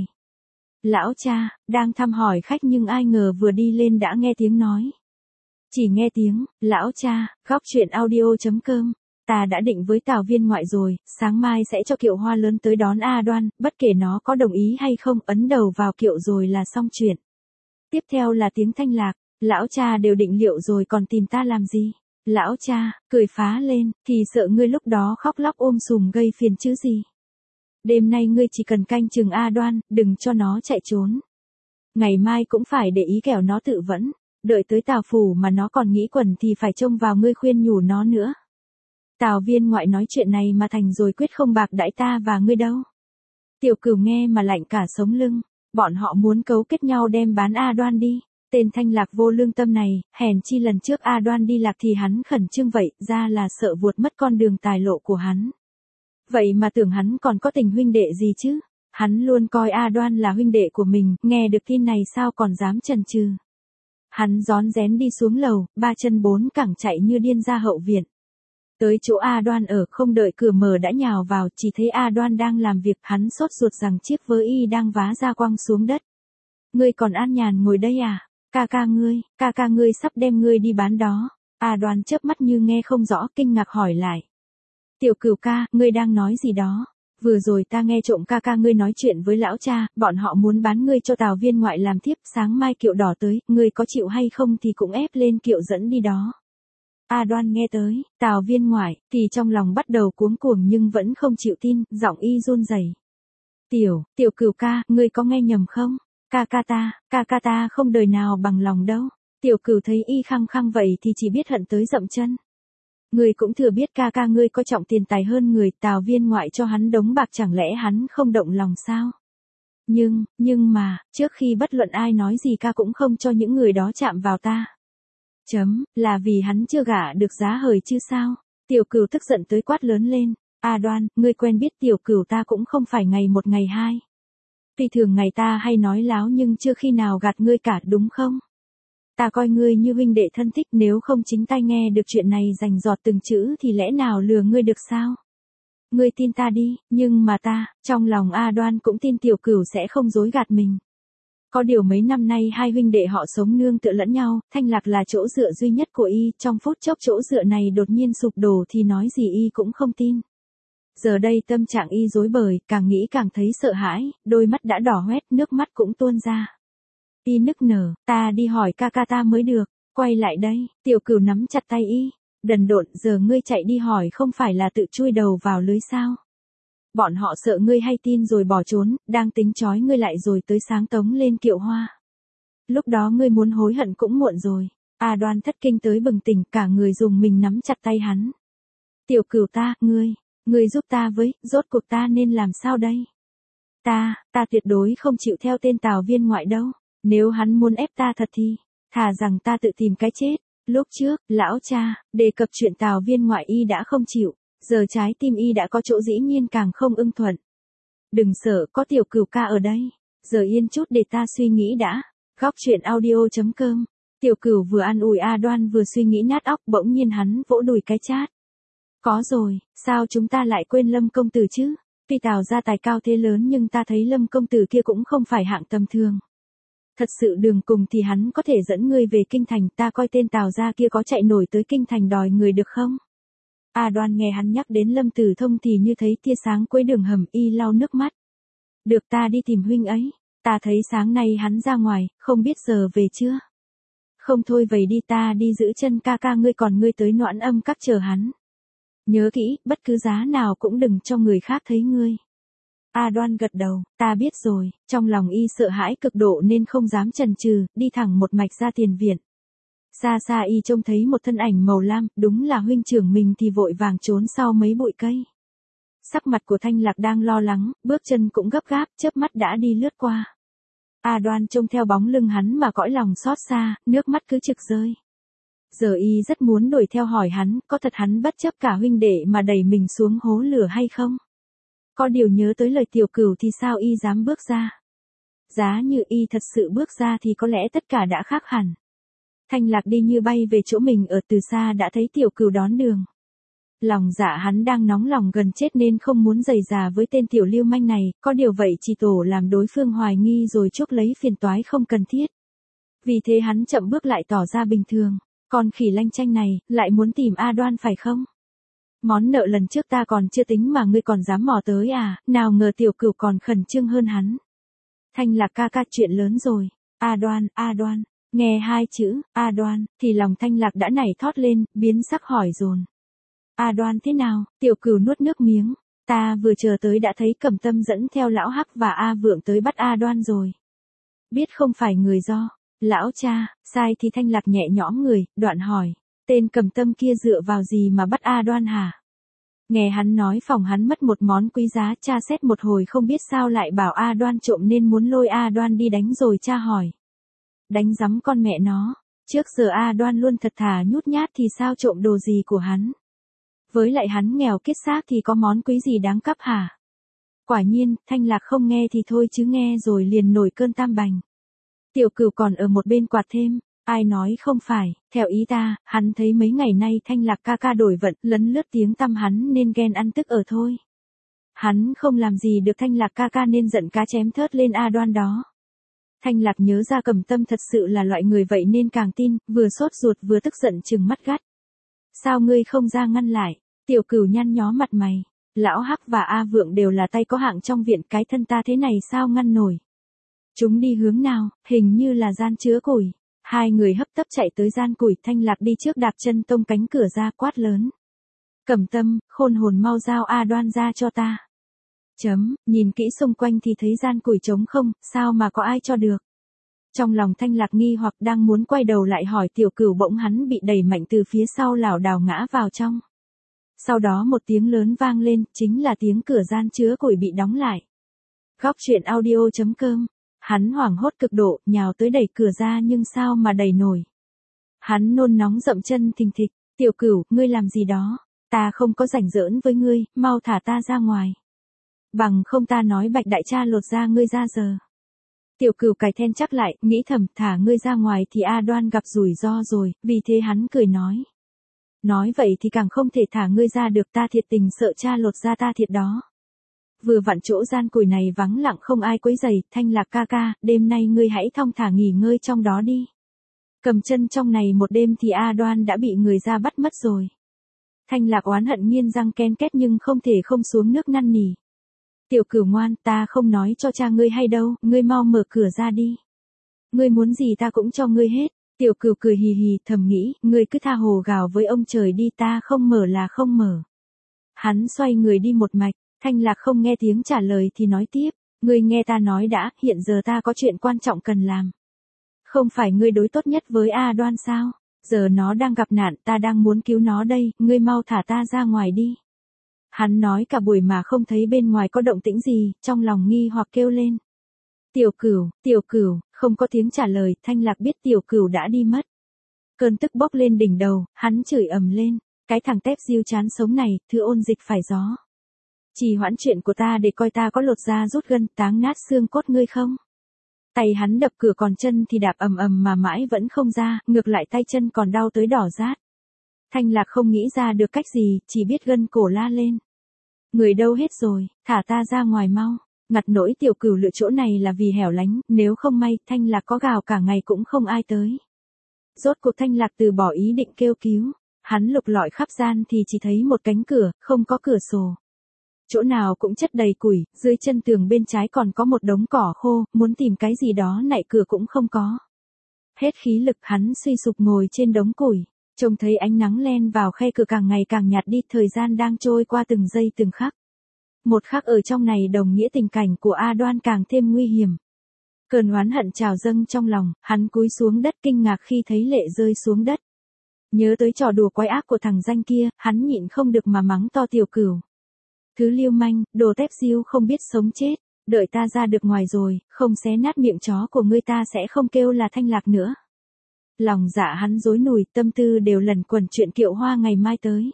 Lão cha, đang thăm hỏi khách nhưng ai ngờ vừa đi lên đã nghe tiếng nói. Chỉ nghe tiếng, lão cha, góc chuyện audio chấm com, ta đã định với Tào Viên Ngoại rồi, sáng mai sẽ cho kiệu hoa lớn tới đón A Đoan, bất kể nó có đồng ý hay không, ấn đầu vào kiệu rồi là xong chuyện. Tiếp theo là tiếng Thanh Lạc, lão cha đều định liệu rồi còn tìm ta làm gì? Lão cha, cười phá lên, thì sợ ngươi lúc đó khóc lóc ôm sùm gây phiền chứ gì. Đêm nay ngươi chỉ cần canh chừng A Đoan, đừng cho nó chạy trốn. Ngày mai cũng phải để ý kẻo nó tự vẫn, đợi tới Tào phủ mà nó còn nghĩ quẩn thì phải trông vào ngươi khuyên nhủ nó nữa. Tào Viên Ngoại nói chuyện này mà thành rồi quyết không bạc đãi ta và ngươi đâu. Tiểu Cửu nghe mà lạnh cả sống lưng. Bọn họ muốn cấu kết nhau đem bán A Đoan đi. Tên Thanh Lạc vô lương tâm này, hèn chi lần trước A Đoan đi lạc thì hắn khẩn trương vậy, ra là sợ vuột mất con đường tài lộ của hắn. Vậy mà tưởng hắn còn có tình huynh đệ gì chứ? Hắn luôn coi A Đoan là huynh đệ của mình, nghe được tin này sao còn dám chần chừ. Hắn rón rén đi xuống lầu, ba chân bốn cẳng chạy như điên ra hậu viện. Tới chỗ A Đoan ở, không đợi cửa mở đã nhào vào, chỉ thấy A Đoan đang làm việc, hắn sốt ruột rằng chiếc vớ y đang vá ra quăng xuống đất. Ngươi còn an nhàn ngồi đây à? Ca ca ngươi, ca ca ngươi sắp đem ngươi đi bán đó. A Đoan chớp mắt như nghe không rõ, kinh ngạc hỏi lại. Tiểu Cửu ca, ngươi đang nói gì đó? Vừa rồi ta nghe trộm ca ca ngươi nói chuyện với lão cha, bọn họ muốn bán ngươi cho Tào Viên Ngoại làm thiếp, sáng mai kiệu đỏ tới, ngươi có chịu hay không thì cũng ép lên kiệu dẫn đi đó. A Đoan nghe tới, Tào Viên Ngoại, thì trong lòng bắt đầu cuống cuồng nhưng vẫn không chịu tin, giọng y run rẩy. Tiểu, Tiểu Cửu ca, ngươi có nghe nhầm không? Ca ca ta, ca ca ta không đời nào bằng lòng đâu. Tiểu Cửu thấy y khăng khăng vậy thì chỉ biết hận tới dậm chân. Ngươi cũng thừa biết ca ca ngươi có trọng tiền tài hơn người, Tào Viên Ngoại cho hắn đống bạc chẳng lẽ hắn không động lòng sao? Nhưng, nhưng mà, trước khi bất luận ai nói gì ca cũng không cho những người đó chạm vào ta. Chấm, là vì hắn chưa gả được giá hời chứ sao? Tiểu Cửu tức giận tới quát lớn lên. A Đoan, ngươi quen biết Tiểu Cửu ta cũng không phải ngày một ngày hai. Tuy thường ngày ta hay nói láo nhưng chưa khi nào gạt ngươi cả đúng không? Ta coi ngươi như huynh đệ thân thích, nếu không chính tay nghe được chuyện này rành rọt từng chữ thì lẽ nào lừa ngươi được sao? Ngươi tin ta đi, nhưng mà ta, trong lòng A Đoan cũng tin Tiểu Cửu sẽ không dối gạt mình. Có điều mấy năm nay hai huynh đệ họ sống nương tựa lẫn nhau, Thanh Lạc là chỗ dựa duy nhất của y, trong phút chốc chỗ dựa này đột nhiên sụp đổ thì nói gì y cũng không tin. Giờ đây tâm trạng y rối bời, càng nghĩ càng thấy sợ hãi, đôi mắt đã đỏ hoét, nước mắt cũng tuôn ra. Y nức nở, ta đi hỏi ca ca ta mới được, quay lại đây, Tiểu Cửu nắm chặt tay y, đần độn, giờ ngươi chạy đi hỏi không phải là tự chui đầu vào lưới sao? Bọn họ sợ ngươi hay tin rồi bỏ trốn, đang tính trói ngươi lại rồi tới sáng tống lên kiệu hoa. Lúc đó ngươi muốn hối hận cũng muộn rồi. A Đoan thất kinh tới bừng tỉnh, cả người dùng mình nắm chặt tay hắn. Tiểu Cửu ta, ngươi, ngươi giúp ta với, rốt cuộc ta nên làm sao đây? Ta, ta tuyệt đối không chịu theo tên Tào Viên Ngoại đâu, nếu hắn muốn ép ta thật thì, Thà rằng ta tự tìm cái chết. Lúc trước, lão cha, đề cập chuyện Tào Viên ngoại y đã không chịu, giờ trái tim y đã có chỗ dĩ nhiên càng không ưng thuận. Đừng sợ, có Tiểu Cửu ca ở đây. Giờ yên chút để ta suy nghĩ đã. Góc truyện audio chấm com. Tiểu Cửu vừa an ủi A Đoan vừa suy nghĩ nát óc, bỗng nhiên hắn vỗ đùi cái chát. Có rồi, sao chúng ta lại quên Lâm công tử chứ? Tuy Tào gia tài cao thế lớn nhưng ta thấy Lâm công tử kia cũng không phải hạng tầm thường. Thật sự đường cùng thì hắn có thể dẫn ngươi về kinh thành, ta coi tên Tào gia kia có chạy nổi tới kinh thành đòi người được không? A Đoan nghe hắn nhắc đến Lâm Tử Thông thì như thấy tia sáng cuối đường hầm, y lau nước mắt. Được, ta đi tìm huynh ấy, ta thấy sáng nay hắn ra ngoài, không biết giờ về chưa? Không thôi vậy đi, ta đi giữ chân ca ca ngươi, còn ngươi tới Noãn Âm Các chờ hắn. Nhớ kỹ, bất cứ giá nào cũng đừng cho người khác thấy ngươi. A Đoan gật đầu, ta biết rồi, trong lòng y sợ hãi cực độ nên không dám chần chừ, đi thẳng một mạch ra tiền viện. Xa xa y trông thấy một thân ảnh màu lam, đúng là huynh trưởng mình thì vội vàng trốn sau mấy bụi cây. Sắc mặt của Thanh Lạc đang lo lắng, bước chân cũng gấp gáp, chớp mắt đã đi lướt qua. A Đoan trông theo bóng lưng hắn mà cõi lòng xót xa, nước mắt cứ trực rơi. Giờ y rất muốn đuổi theo hỏi hắn, có thật hắn bất chấp cả huynh đệ mà đẩy mình xuống hố lửa hay không? Có điều nhớ tới lời Tiểu Cửu thì sao y dám bước ra? Giá như y thật sự bước ra thì có lẽ tất cả đã khác hẳn. Thanh Lạc đi như bay về chỗ mình ở, từ xa đã thấy Tiểu Cửu đón đường. Lòng dạ hắn đang nóng lòng gần chết nên không muốn giày già với tên tiểu lưu manh này, có điều vậy chỉ tổ làm đối phương hoài nghi rồi chuốc lấy phiền toái không cần thiết. Vì thế hắn chậm bước lại tỏ ra bình thường, con khỉ lanh chanh này, lại muốn tìm A Đoan phải không? Món nợ lần trước ta còn chưa tính mà ngươi còn dám mò tới à, nào ngờ Tiểu Cửu còn khẩn trương hơn hắn. Thanh Lạc ca ca, chuyện lớn rồi. A Đoan, A Đoan, nghe hai chữ, A Đoan, thì lòng Thanh Lạc đã nảy thót lên, biến sắc hỏi dồn. A Đoan thế nào? Tiểu Cửu nuốt nước miếng. Ta vừa chờ tới đã thấy Cẩm Tâm dẫn theo lão Hắc và A Vượng tới bắt A Đoan rồi. Biết không phải người do. Lão cha, sai thì Thanh Lạc nhẹ nhõm người, đoạn hỏi. Tên Cẩm Tâm kia dựa vào gì mà bắt A Đoan hả? Nghe hắn nói phòng hắn mất một món quý giá, cha xét một hồi không biết sao lại bảo A Đoan trộm nên muốn lôi A Đoan đi đánh rồi cha hỏi. Đánh rắm con mẹ nó, trước giờ A Đoan luôn thật thà nhút nhát thì sao trộm đồ gì của hắn? Với lại hắn nghèo kiết xác thì có món quý gì đáng cắp hả? Quả nhiên, Thanh Lạc không nghe thì thôi chứ nghe rồi liền nổi cơn tam bành. Tiểu Cửu còn ở một bên quạt thêm, ai nói không phải, theo ý ta, hắn thấy mấy ngày nay Thanh Lạc ca ca đổi vận, lấn lướt tiếng tăm hắn nên ghen ăn tức ở thôi. Hắn không làm gì được Thanh Lạc ca ca nên giận cá chém thớt lên A Đoan đó. Thanh Lạc nhớ ra Cẩm Tâm thật sự là loại người vậy nên càng tin, vừa sốt ruột vừa tức giận trừng mắt gắt. Sao ngươi không ra ngăn lại? Tiểu Cửu nhăn nhó mặt mày. Lão Hắc và A Vượng đều là tay có hạng trong viện, cái thân ta thế này sao ngăn nổi? Chúng đi hướng nào? Hình như là gian chứa củi. Hai người hấp tấp chạy tới gian củi, Thanh Lạc đi trước đạp chân tông cánh cửa ra quát lớn. Cẩm Tâm, khôn hồn mau giao A Đoan ra cho ta. Chấm, nhìn kỹ xung quanh thì thấy gian củi trống không, sao mà có ai cho được. Trong lòng Thanh Lạc nghi hoặc đang muốn quay đầu lại hỏi Tiểu Cửu, bỗng hắn bị đẩy mạnh từ phía sau lảo đảo ngã vào trong. Sau đó một tiếng lớn vang lên, chính là tiếng cửa gian chứa củi bị đóng lại. Góc truyện audio chấm com. Hắn hoảng hốt cực độ, nhào tới đẩy cửa ra nhưng sao mà đẩy nổi. Hắn nôn nóng dậm chân thình thịch. Tiểu Cửu, ngươi làm gì đó? Ta không có rảnh giỡn với ngươi, mau thả ta ra ngoài. Bằng không ta nói Bạch đại cha lột da ngươi ra giờ. Tiểu Cửu cài then chắc lại, nghĩ thầm thả ngươi ra ngoài thì A Đoan gặp rủi ro rồi, vì thế hắn cười nói. Nói vậy thì càng không thể thả ngươi ra được, ta thiệt tình sợ cha lột da ta thiệt đó. Vừa vặn chỗ gian củi này vắng lặng không ai quấy rầy, Thanh Lạc ca ca, đêm nay ngươi hãy thong thả nghỉ ngơi trong đó đi. Cầm chân trong này một đêm thì A Đoan đã bị người ra bắt mất rồi. Thanh Lạc oán hận nghiến răng ken két nhưng không thể không xuống nước năn nỉ. Tiểu Cửu ngoan, ta không nói cho cha ngươi hay đâu, ngươi mau mở cửa ra đi. Ngươi muốn gì ta cũng cho ngươi hết. Tiểu Cửu cười hì hì, thầm nghĩ, ngươi cứ tha hồ gào với ông trời đi, ta không mở là không mở. Hắn xoay người đi một mạch, Thanh Lạc không nghe tiếng trả lời thì nói tiếp, ngươi nghe ta nói đã, hiện giờ ta có chuyện quan trọng cần làm. Không phải ngươi đối tốt nhất với A Đoan sao? Giờ nó đang gặp nạn, ta đang muốn cứu nó đây, ngươi mau thả ta ra ngoài đi. Hắn nói cả buổi mà không thấy bên ngoài có động tĩnh gì, trong lòng nghi hoặc kêu lên. Tiểu Cửu, Tiểu Cửu, Không có tiếng trả lời, Thanh Lạc biết Tiểu Cửu đã đi mất. Cơn tức bốc lên đỉnh đầu, hắn chửi ầm lên, cái thằng tép diêu chán sống này, thứ ôn dịch phải gió. Trì hoãn chuyện của ta để coi ta có lột da rút gân, táng nát xương cốt ngươi không? Tay hắn đập cửa còn chân thì đạp ầm ầm mà mãi vẫn không ra, ngược lại tay chân còn đau tới đỏ rát. Thanh Lạc không nghĩ ra được cách gì, chỉ biết gân cổ la lên. Người đâu hết rồi, thả ta ra ngoài mau. Ngặt nỗi Tiểu Cửu lựa chỗ này là vì hẻo lánh, nếu không may, Thanh Lạc có gào cả ngày cũng không ai tới. Rốt cuộc Thanh Lạc từ bỏ ý định kêu cứu. Hắn lục lọi khắp gian thì chỉ thấy một cánh cửa, không có cửa sổ. Chỗ nào cũng chất đầy củi, dưới chân tường bên trái còn có một đống cỏ khô, muốn tìm cái gì đó nạy cửa cũng không có. Hết khí lực hắn suy sụp ngồi trên đống củi, trông thấy ánh nắng len vào khe cửa càng ngày càng nhạt đi, thời gian đang trôi qua từng giây từng khắc. Một khắc ở trong này đồng nghĩa tình cảnh của A Đoan càng thêm nguy hiểm. Cơn oán hận trào dâng trong lòng, hắn cúi xuống đất kinh ngạc khi thấy lệ rơi xuống đất. Nhớ tới trò đùa quái ác của thằng danh kia, hắn nhịn không được mà mắng to Tiểu Cửu. Thứ lưu manh, đồ tép diêu không biết sống chết, đợi ta ra được ngoài rồi, không xé nát miệng chó của ngươi ta sẽ không kêu là Thanh Lạc nữa. Lòng dạ hắn rối nùi, tâm tư đều lẩn quẩn chuyện Kiệu Hoa ngày mai tới.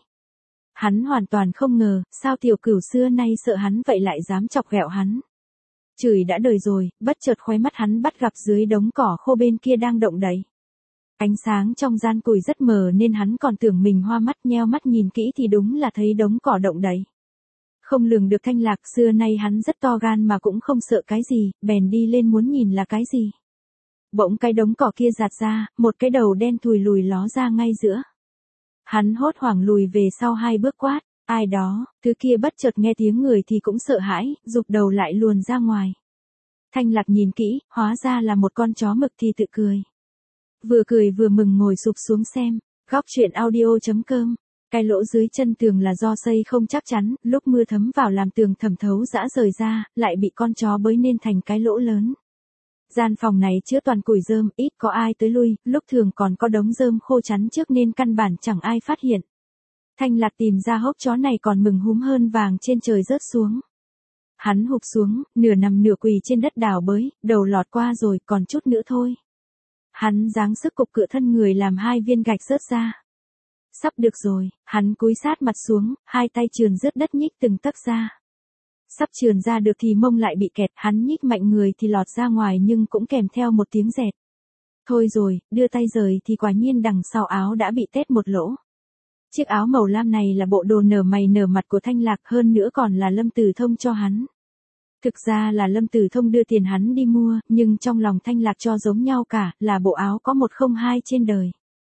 Hắn hoàn toàn không ngờ, sao Tiểu Cửu xưa nay sợ hắn vậy lại dám chọc ghẹo hắn. Chửi đã đời rồi, bất chợt khóe mắt hắn bắt gặp dưới đống cỏ khô bên kia đang động đậy. Ánh sáng trong gian củi rất mờ nên hắn còn tưởng mình hoa mắt, nheo mắt nhìn kỹ thì đúng là thấy đống cỏ động đậy. Không lường được Thanh Lạc, xưa nay hắn rất to gan mà cũng không sợ cái gì, bèn đi lên muốn nhìn là cái gì. Bỗng cái đống cỏ kia giạt ra, một cái đầu đen thùi lùi ló ra ngay giữa. Hắn hốt hoảng lùi về sau hai bước quát, ai đó, thứ kia bất chợt nghe tiếng người thì cũng sợ hãi, rụt đầu lại luồn ra ngoài. Thanh Lạc nhìn kỹ, hóa ra là một con chó mực thì tự cười. Vừa cười vừa mừng ngồi sụp xuống xem, góc truyện audio chấm com. Cái lỗ dưới chân tường là do xây không chắc chắn, lúc mưa thấm vào làm tường thẩm thấu rã rời ra, lại bị con chó bới nên thành cái lỗ lớn. Gian phòng này chứa toàn củi rơm, ít có ai tới lui, lúc thường còn có đống rơm khô chắn trước nên căn bản chẳng ai phát hiện. Thanh Lạc tìm ra hốc chó này còn mừng húm hơn vàng trên trời rớt xuống. Hắn hụp xuống, nửa nằm nửa quỳ trên đất đào bới, đầu lọt qua rồi, còn chút nữa thôi. Hắn giáng sức cục cựa thân người làm hai viên gạch rớt ra. Sắp được rồi, hắn cúi sát mặt xuống, hai tay trườn rớt đất nhích từng tấc ra. Sắp trườn ra được thì mông lại bị kẹt, hắn nhích mạnh người thì lọt ra ngoài nhưng cũng kèm theo một tiếng rẹt. Thôi rồi, đưa tay rời thì quả nhiên đằng sau áo đã bị tét một lỗ. Chiếc áo màu lam này là bộ đồ nở mày nở mặt của Thanh Lạc, hơn nữa còn là Lâm Tử Thông cho hắn. Thực ra là Lâm Tử Thông đưa tiền hắn đi mua, nhưng trong lòng Thanh Lạc cho giống nhau cả, là bộ áo có một không hai trên đời.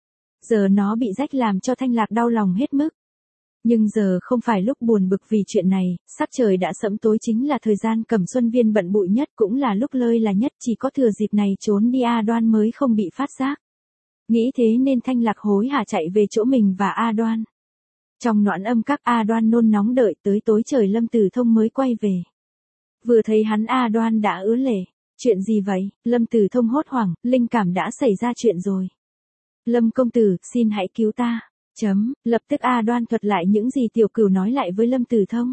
Giờ nó bị rách làm cho Thanh Lạc đau lòng hết mức. Nhưng giờ không phải lúc buồn bực vì chuyện này, sắc trời đã sẫm tối chính là thời gian Cẩm Xuân Viên bận bụi nhất, cũng là lúc lơi là nhất, chỉ có thừa dịp này trốn đi A Đoan mới không bị phát giác. Nghĩ thế nên Thanh Lạc hối hả chạy về chỗ mình và A Đoan. Trong noãn âm các A Đoan nôn nóng đợi tới tối trời Lâm Tử Thông mới quay về. Vừa thấy hắn A Đoan đã ứa lệ. Chuyện gì vậy? Lâm Tử Thông hốt hoảng, linh cảm đã xảy ra chuyện rồi. Lâm công tử, xin hãy cứu ta. Chấm, lập tức A Đoan thuật lại những gì Tiểu Cửu nói lại với Lâm Tử Thông.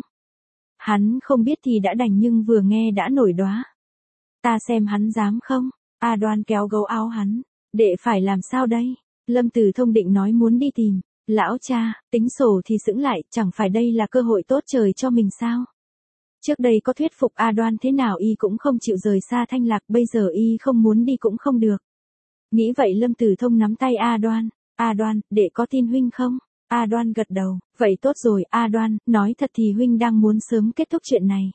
Hắn không biết thì đã đành nhưng vừa nghe đã nổi đoá. Ta xem hắn dám không? A Đoan kéo gấu áo hắn. Đệ phải làm sao đây? Lâm Tử Thông định nói muốn đi tìm. Lão cha, tính sổ thì sững lại, chẳng phải đây là cơ hội tốt trời cho mình sao? Trước đây có thuyết phục A Đoan thế nào y cũng không chịu rời xa Thanh Lạc, bây giờ y không muốn đi cũng không được. Nghĩ vậy Lâm Tử Thông nắm tay A Đoan. A Đoan, đệ có tin huynh không? A Đoan gật đầu, vậy tốt rồi A Đoan, nói thật thì huynh đang muốn sớm kết thúc chuyện này.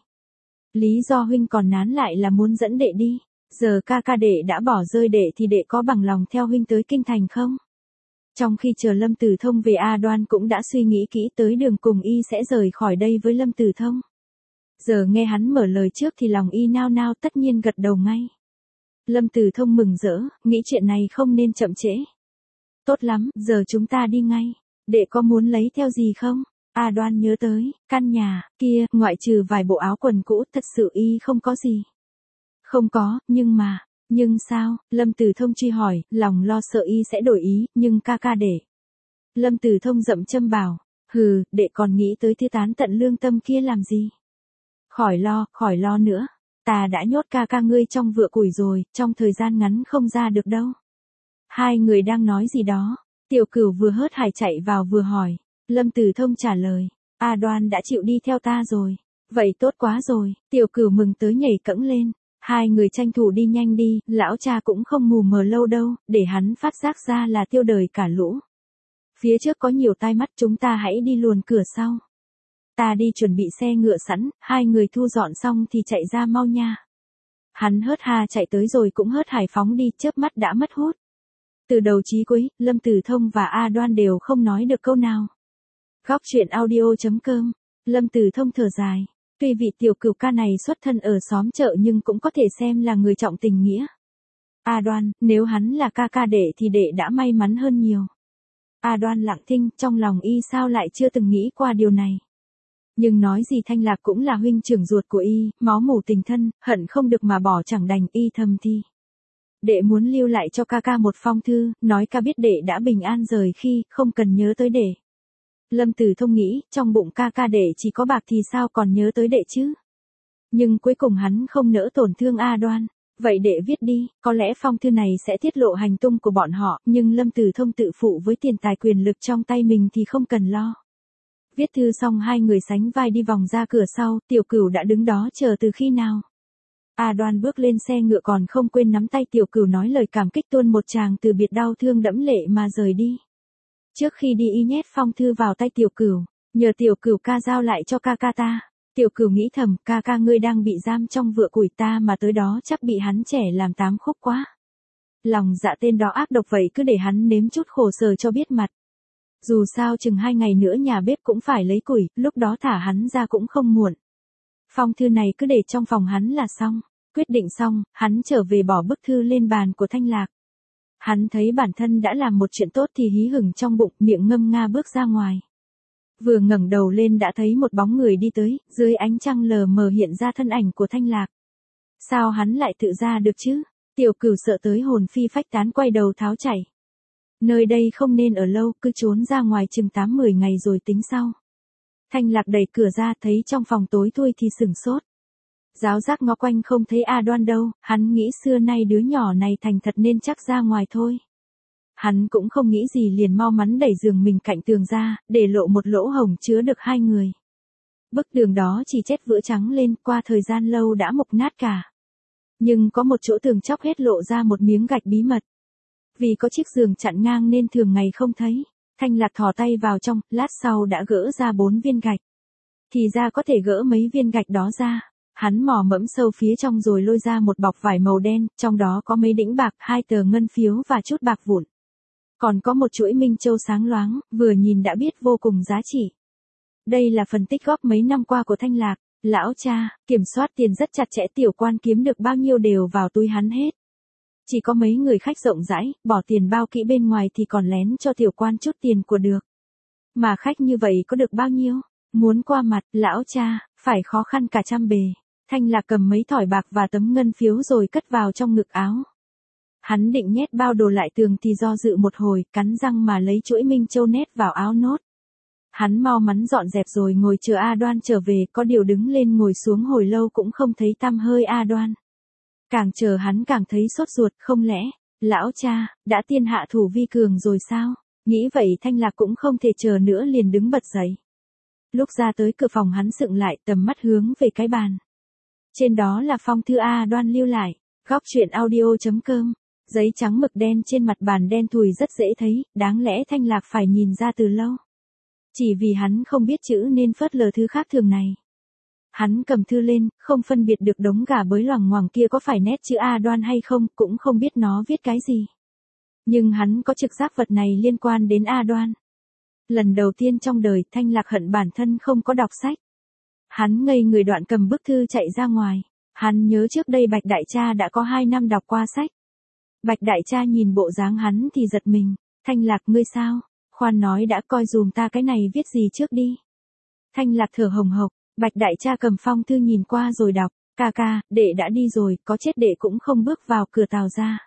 Lý do huynh còn nán lại là muốn dẫn đệ đi. Giờ ca ca đệ đã bỏ rơi đệ thì đệ có bằng lòng theo huynh tới kinh thành không? Trong khi chờ Lâm Tử Thông về A Đoan cũng đã suy nghĩ kỹ tới đường cùng y sẽ rời khỏi đây với Lâm Tử Thông. Giờ nghe hắn mở lời trước thì lòng y nao nao tất nhiên gật đầu ngay. Lâm Tử Thông mừng rỡ, nghĩ chuyện này không nên chậm trễ. Tốt lắm, giờ chúng ta đi ngay. Đệ có muốn lấy theo gì không? A Đoan nhớ tới, căn nhà, kia, ngoại trừ vài bộ áo quần cũ, thật sự y không có gì. Không có, nhưng mà, nhưng sao? Lâm Tử Thông truy hỏi, lòng lo sợ y sẽ đổi ý, nhưng ca ca đệ. Lâm Tử Thông dậm châm bảo, hừ, đệ còn nghĩ tới thư tán tận lương tâm kia làm gì? Khỏi lo, khỏi lo nữa. ta đã nhốt ca ca ngươi trong vựa củi rồi, trong thời gian ngắn không ra được đâu. Hai người đang nói gì đó, Tiểu Cửu vừa hớt hải chạy vào vừa hỏi. Lâm Tử Thông trả lời, A Đoan đã chịu đi theo ta rồi. Vậy tốt quá rồi, Tiểu Cửu mừng tới nhảy cẫng lên. Hai người tranh thủ đi nhanh đi, lão cha cũng không mù mờ lâu đâu, để hắn phát giác ra là tiêu đời cả lũ. Phía trước có nhiều tai mắt, chúng ta hãy đi luồn cửa sau. Ta đi chuẩn bị xe ngựa sẵn, hai người thu dọn xong thì chạy ra mau nha. Hắn hớt ha chạy tới rồi cũng hớt hải phóng đi, chớp mắt đã mất hút. Từ đầu chí cuối, Lâm Tử Thông và A Đoan đều không nói được câu nào. Góc truyện audio chấm com, Lâm Tử Thông thở dài. Tuy vị Tiểu Cửu ca này xuất thân ở xóm chợ nhưng cũng có thể xem là người trọng tình nghĩa. A Đoan, nếu hắn là ca ca đệ thì đệ đã may mắn hơn nhiều. A Đoan lặng thinh, trong lòng y sao lại chưa từng nghĩ qua điều này. Nhưng nói gì Thanh Lạc cũng là huynh trưởng ruột của y, máu mủ tình thân, hận không được mà bỏ chẳng đành, y thầm thì. Đệ muốn lưu lại cho ca ca một phong thư, nói ca biết đệ đã bình an rời khi, không cần nhớ tới đệ. Lâm Tử Thông nghĩ, trong bụng ca ca đệ chỉ có bạc thì sao còn nhớ tới đệ chứ. Nhưng cuối cùng hắn không nỡ tổn thương A Đoan. Vậy đệ viết đi, có lẽ phong thư này sẽ tiết lộ hành tung của bọn họ, nhưng Lâm Tử Thông tự phụ với tiền tài quyền lực trong tay mình thì không cần lo. Viết thư xong hai người sánh vai đi vòng ra cửa sau, Tiểu Cửu đã đứng đó chờ từ khi nào. A Đoan bước lên xe ngựa còn không quên nắm tay Tiểu Cửu nói lời cảm kích tuôn một tràng từ biệt đau thương đẫm lệ mà rời đi. Trước khi đi y nhét phong thư vào tay Tiểu Cửu, nhờ Tiểu Cửu ca giao lại cho ca ca ta. Tiểu Cửu nghĩ thầm, ca ca ngươi đang bị giam trong vựa củi ta mà tới đó chắc bị hắn trẻ làm tám khúc quá. Lòng dạ tên đó ác độc vậy, cứ để hắn nếm chút khổ sở cho biết mặt. Dù sao chừng hai ngày nữa nhà bếp cũng phải lấy củi, lúc đó thả hắn ra cũng không muộn. Phong thư này cứ để trong phòng hắn là xong. Quyết định xong, hắn trở về bỏ bức thư lên bàn của Thanh Lạc. Hắn thấy bản thân đã làm một chuyện tốt thì hí hửng trong bụng, miệng ngâm nga bước ra ngoài. Vừa ngẩng đầu lên đã thấy một bóng người đi tới, dưới ánh trăng lờ mờ hiện ra thân ảnh của Thanh Lạc. Sao hắn lại tự ra được chứ? Tiểu Cửu sợ tới hồn phi phách tán quay đầu tháo chạy. Nơi đây không nên ở lâu, cứ trốn ra ngoài chừng tám mười ngày rồi tính sau. Thanh Lạc đẩy cửa ra thấy trong phòng tối thui thì sửng sốt. Giáo giác ngó quanh không thấy A Đoan đâu, hắn nghĩ xưa nay đứa nhỏ này thành thật nên chắc ra ngoài thôi. Hắn cũng không nghĩ gì liền mau mắn đẩy giường mình cạnh tường ra, để lộ một lỗ hổng chứa được hai người. Bức tường đó chỉ chét vữa trắng lên, qua thời gian lâu đã mục nát cả. Nhưng có một chỗ tường chóc hết lộ ra một miếng gạch bí mật. Vì có chiếc giường chặn ngang nên thường ngày không thấy. Thanh Lạc thò tay vào trong, lát sau đã gỡ ra bốn viên gạch. Thì ra có thể gỡ mấy viên gạch đó ra. Hắn mò mẫm sâu phía trong rồi lôi ra một bọc vải màu đen, trong đó có mấy đĩnh bạc, hai tờ ngân phiếu và chút bạc vụn. Còn có một chuỗi minh châu sáng loáng, vừa nhìn đã biết vô cùng giá trị. Đây là phần tích góp mấy năm qua của Thanh Lạc. Lão cha, kiểm soát tiền rất chặt chẽ, tiểu quan kiếm được bao nhiêu đều vào túi hắn hết. Chỉ có mấy người khách rộng rãi, bỏ tiền bao kỹ bên ngoài thì còn lén cho tiểu quan chút tiền của được. Mà khách như vậy có được bao nhiêu? Muốn qua mặt, lão cha, phải khó khăn cả trăm bề. Thanh Lạc cầm mấy thỏi bạc và tấm ngân phiếu rồi cất vào trong ngực áo. Hắn định nhét bao đồ lại tường thì do dự một hồi, cắn răng mà lấy chuỗi minh châu nét vào áo nốt. Hắn mau mắn dọn dẹp rồi ngồi chờ A Đoan trở về, có điều đứng lên ngồi xuống hồi lâu cũng không thấy tăm hơi A Đoan. Càng chờ hắn càng thấy sốt ruột, không lẽ, lão cha, đã tiên hạ thủ vi cường rồi sao? Nghĩ vậy Thanh Lạc cũng không thể chờ nữa liền đứng bật dậy. Lúc ra tới cửa phòng hắn sững lại, tầm mắt hướng về cái bàn. Trên đó là phong thư A Đoan lưu lại. Góc truyện audio chấm com. Giấy trắng mực đen trên mặt bàn đen thùi rất dễ thấy, đáng lẽ Thanh Lạc phải nhìn ra từ lâu. Chỉ vì hắn không biết chữ nên phớt lờ thứ khác thường này. Hắn cầm thư lên, không phân biệt được đống gà bới loằng ngoằng kia có phải nét chữ A Đoan hay không, cũng không biết nó viết cái gì. Nhưng hắn có trực giác vật này liên quan đến A Đoan. Lần đầu tiên trong đời Thanh Lạc hận bản thân không có đọc sách. Hắn ngây người đoạn cầm bức thư chạy ra ngoài. Hắn nhớ trước đây Bạch Đại Cha đã có hai năm đọc qua sách. Bạch Đại Cha nhìn bộ dáng hắn thì giật mình. Thanh Lạc ngươi sao? Khoan nói đã, coi dùm ta cái này viết gì trước đi. Thanh Lạc thở hồng hộc. Bạch Đại Cha cầm phong thư nhìn qua rồi đọc. Ca ca, đệ đã đi rồi, có chết đệ cũng không bước vào cửa tàu ra.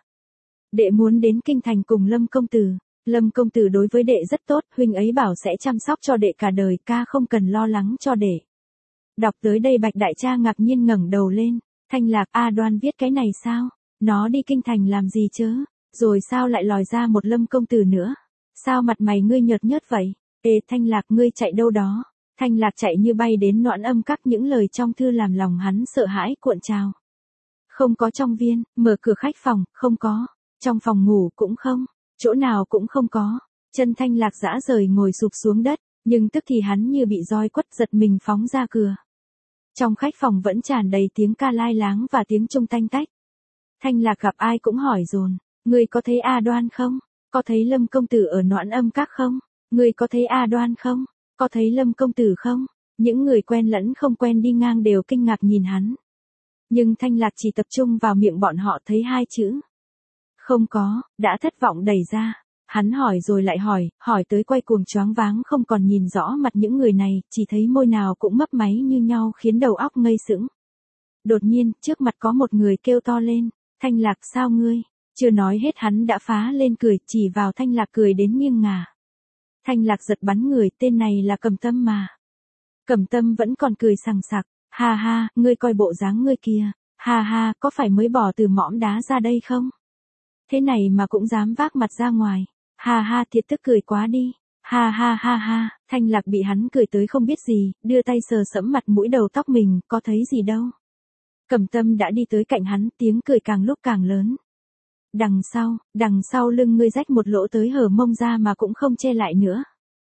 Đệ muốn đến kinh thành cùng Lâm công tử. Lâm công tử đối với đệ rất tốt, huynh ấy bảo sẽ chăm sóc cho đệ cả đời, ca không cần lo lắng cho đệ. Đọc tới đây Bạch Đại Cha ngạc nhiên ngẩng đầu lên. Thanh Lạc, A Đoan viết cái này sao? Nó đi kinh thành làm gì chớ? Rồi sao lại lòi ra một Lâm công tử nữa? Sao mặt mày ngươi nhợt nhớt vậy? Ê Thanh Lạc, ngươi chạy đâu đó? Thanh Lạc chạy như bay đến Noãn Âm Các, những lời trong thư làm lòng hắn sợ hãi cuộn trào. Không có trong viên, mở cửa khách phòng, không có. Trong phòng ngủ cũng không, chỗ nào cũng không có. Chân Thanh Lạc rã rời ngồi sụp xuống đất, nhưng tức thì hắn như bị roi quất, giật mình phóng ra cửa. Trong khách phòng vẫn tràn đầy tiếng ca lai láng và tiếng trung tanh tách. Thanh Lạc gặp ai cũng hỏi dồn, ngươi có thấy A Đoan không? Có thấy Lâm công tử ở Noãn Âm Các không? Ngươi có thấy A Đoan không? Có thấy Lâm công tử không? Những người quen lẫn không quen đi ngang đều kinh ngạc nhìn hắn. Nhưng Thanh Lạc chỉ tập trung vào miệng bọn họ thấy hai chữ. Không có, đã thất vọng đẩy ra. Hắn hỏi rồi lại hỏi, hỏi tới quay cuồng choáng váng không còn nhìn rõ mặt những người này, chỉ thấy môi nào cũng mấp máy như nhau khiến đầu óc ngây sững. Đột nhiên, trước mặt có một người kêu to lên, Thanh Lạc sao ngươi? Chưa nói hết hắn đã phá lên cười, chỉ vào Thanh Lạc cười đến nghiêng ngả. Thanh Lạc giật bắn người, tên này là Cẩm Tâm mà. Cẩm Tâm vẫn còn cười sằng sặc, ha ha, ngươi coi bộ dáng ngươi kìa, ha ha, có phải mới bỏ từ mõm đá ra đây không? Thế này mà cũng dám vác mặt ra ngoài, ha ha, thiệt tức cười quá đi, ha ha ha ha. Thanh Lạc bị hắn cười tới không biết gì, đưa tay sờ sẫm mặt mũi đầu tóc mình, có thấy gì đâu. Cẩm Tâm đã đi tới cạnh hắn, tiếng cười càng lúc càng lớn. Đằng sau, đằng sau lưng ngươi rách một lỗ tới hở mông ra mà cũng không che lại nữa.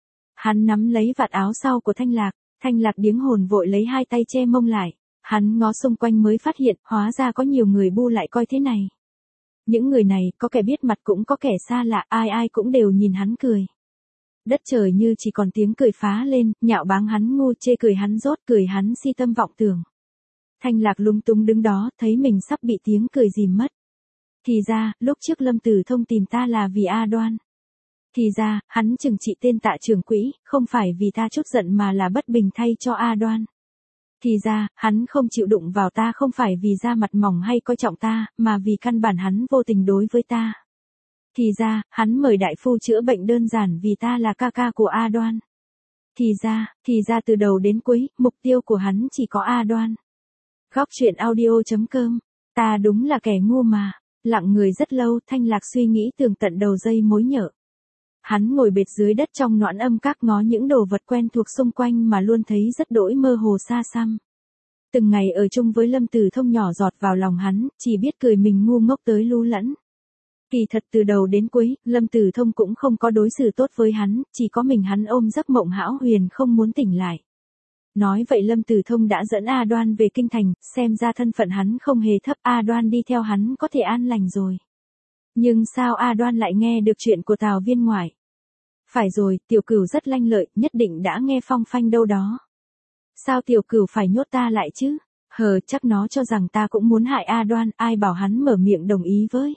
Hắn nắm lấy vạt áo sau của Thanh Lạc, Thanh Lạc điếng hồn vội lấy hai tay che mông lại. Hắn ngó xung quanh mới phát hiện, hóa ra có nhiều người bu lại coi thế này. Những người này, có kẻ biết mặt cũng có kẻ xa lạ, ai ai cũng đều nhìn hắn cười. Đất trời như chỉ còn tiếng cười phá lên, nhạo báng hắn ngu, chê cười hắn dốt, cười hắn si tâm vọng tưởng. Thanh Lạc lúng túng đứng đó, thấy mình sắp bị tiếng cười dìm mất. Thì ra, lúc trước Lâm Tử Thông tìm ta là vì A Đoan. Thì ra, hắn trừng trị tên Tạ trưởng quỹ, không phải vì ta chút giận mà là bất bình thay cho A Đoan. Thì ra, hắn không chịu đụng vào ta không phải vì da mặt mỏng hay coi trọng ta, mà vì căn bản hắn vô tình đối với ta. Thì ra, hắn mời đại phu chữa bệnh đơn giản vì ta là ca ca của A Đoan. Thì ra, thì ra từ đầu đến cuối, mục tiêu của hắn chỉ có A Đoan. Góc truyện audio chấm com, ta đúng là kẻ ngu mà. Lặng người rất lâu, Thanh Lạc suy nghĩ tường tận đầu dây mối nhợ. Hắn ngồi bệt dưới đất trong Noãn Âm Các ngó những đồ vật quen thuộc xung quanh mà luôn thấy rất đỗi mơ hồ xa xăm. Từng ngày ở chung với Lâm Tử Thông nhỏ giọt vào lòng hắn, chỉ biết cười mình ngu ngốc tới lu lẫn. Kỳ thật từ đầu đến cuối, Lâm Tử Thông cũng không có đối xử tốt với hắn, chỉ có mình hắn ôm giấc mộng hão huyền không muốn tỉnh lại. Nói vậy Lâm Tử Thông đã dẫn A Đoan về kinh thành, xem ra thân phận hắn không hề thấp, A Đoan đi theo hắn có thể an lành rồi. Nhưng sao A Đoan lại nghe được chuyện của Tào Viên Ngoại? Phải rồi, Tiểu Cửu rất lanh lợi, nhất định đã nghe phong phanh đâu đó. Sao Tiểu Cửu phải nhốt ta lại chứ? Hờ, chắc nó cho rằng ta cũng muốn hại A Đoan, ai bảo hắn mở miệng đồng ý với.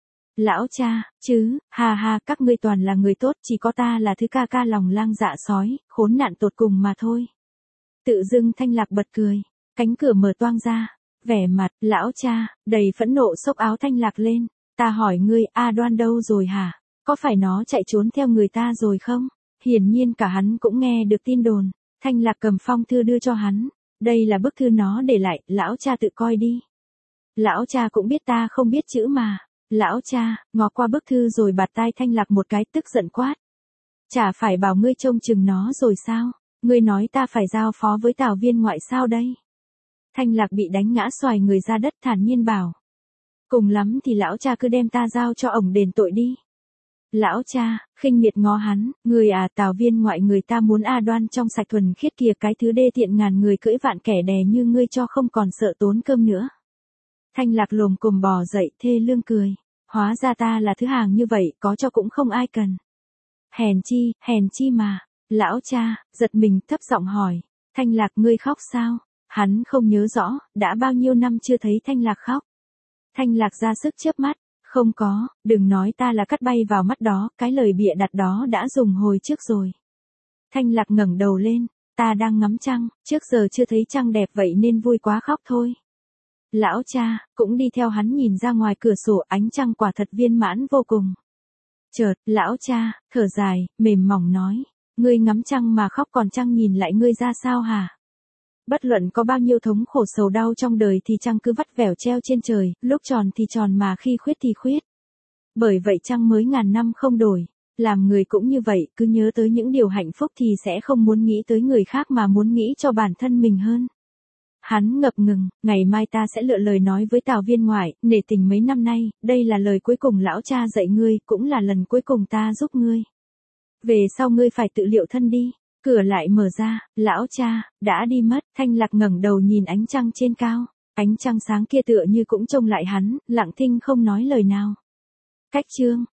Lão cha, chứ, ha ha, các ngươi toàn là người tốt, chỉ có ta là thứ ca ca lòng lang dạ sói, khốn nạn tột cùng mà thôi. Tự dưng Thanh Lạc bật cười, cánh cửa mở toang ra, vẻ mặt, lão cha, đầy phẫn nộ xốc áo Thanh Lạc lên, ta hỏi ngươi, A Đoan đâu rồi hả? Có phải nó chạy trốn theo người ta rồi không? Hiển nhiên cả hắn cũng nghe được tin đồn, Thanh Lạc cầm phong thư đưa cho hắn, đây là bức thư nó để lại, lão cha tự coi đi. Lão cha cũng biết ta không biết chữ mà, lão cha, ngó qua bức thư rồi bạt tai Thanh Lạc một cái tức giận quát. Chả phải bảo ngươi trông chừng nó rồi sao? Ngươi nói ta phải giao phó với Tào Viên Ngoại sao đây? Thanh Lạc bị đánh ngã xoài người ra đất thản nhiên bảo. Cùng lắm thì lão cha cứ đem ta giao cho ổng đền tội đi. Lão cha, khinh miệt ngó hắn, người à Tào Viên Ngoại người ta muốn A Đoan trong sạch thuần khiết kìa, cái thứ đê tiện ngàn người cưỡi vạn kẻ đè như ngươi cho không còn sợ tốn cơm nữa. Thanh Lạc lồm cồm bò dậy thê lương cười. Hóa ra ta là thứ hàng như vậy, có cho cũng không ai cần. Hèn chi, hèn chi mà. Lão cha, giật mình thấp giọng hỏi. Thanh Lạc ngươi khóc sao? Hắn không nhớ rõ, đã bao nhiêu năm chưa thấy Thanh Lạc khóc. Thanh Lạc ra sức chớp mắt. Không có, đừng nói ta là cắt bay vào mắt đó, cái lời bịa đặt đó đã dùng hồi trước rồi. Thanh Lạc ngẩng đầu lên, ta đang ngắm trăng, trước giờ chưa thấy trăng đẹp vậy nên vui quá khóc thôi. Lão cha, cũng đi theo hắn nhìn ra ngoài cửa sổ, ánh trăng quả thật viên mãn vô cùng. Chợt, lão cha, thở dài, mềm mỏng nói, ngươi ngắm trăng mà khóc còn trăng nhìn lại ngươi ra sao hả? Bất luận có bao nhiêu thống khổ sầu đau trong đời thì trăng cứ vắt vẻo treo trên trời, lúc tròn thì tròn mà khi khuyết thì khuyết. Bởi vậy trăng mới ngàn năm không đổi. Làm người cũng như vậy, cứ nhớ tới những điều hạnh phúc thì sẽ không muốn nghĩ tới người khác mà muốn nghĩ cho bản thân mình hơn. Hắn ngập ngừng, ngày mai ta sẽ lựa lời nói với Tào viên ngoại, nể tình mấy năm nay, đây là lời cuối cùng lão cha dạy ngươi, cũng là lần cuối cùng ta giúp ngươi. Về sau ngươi phải tự liệu thân đi. Cửa lại mở ra, lão cha, đã đi mất, Thanh Lạc ngẩng đầu nhìn ánh trăng trên cao. Ánh trăng sáng kia tựa như cũng trông lại hắn, lặng thinh không nói lời nào. Cách chương.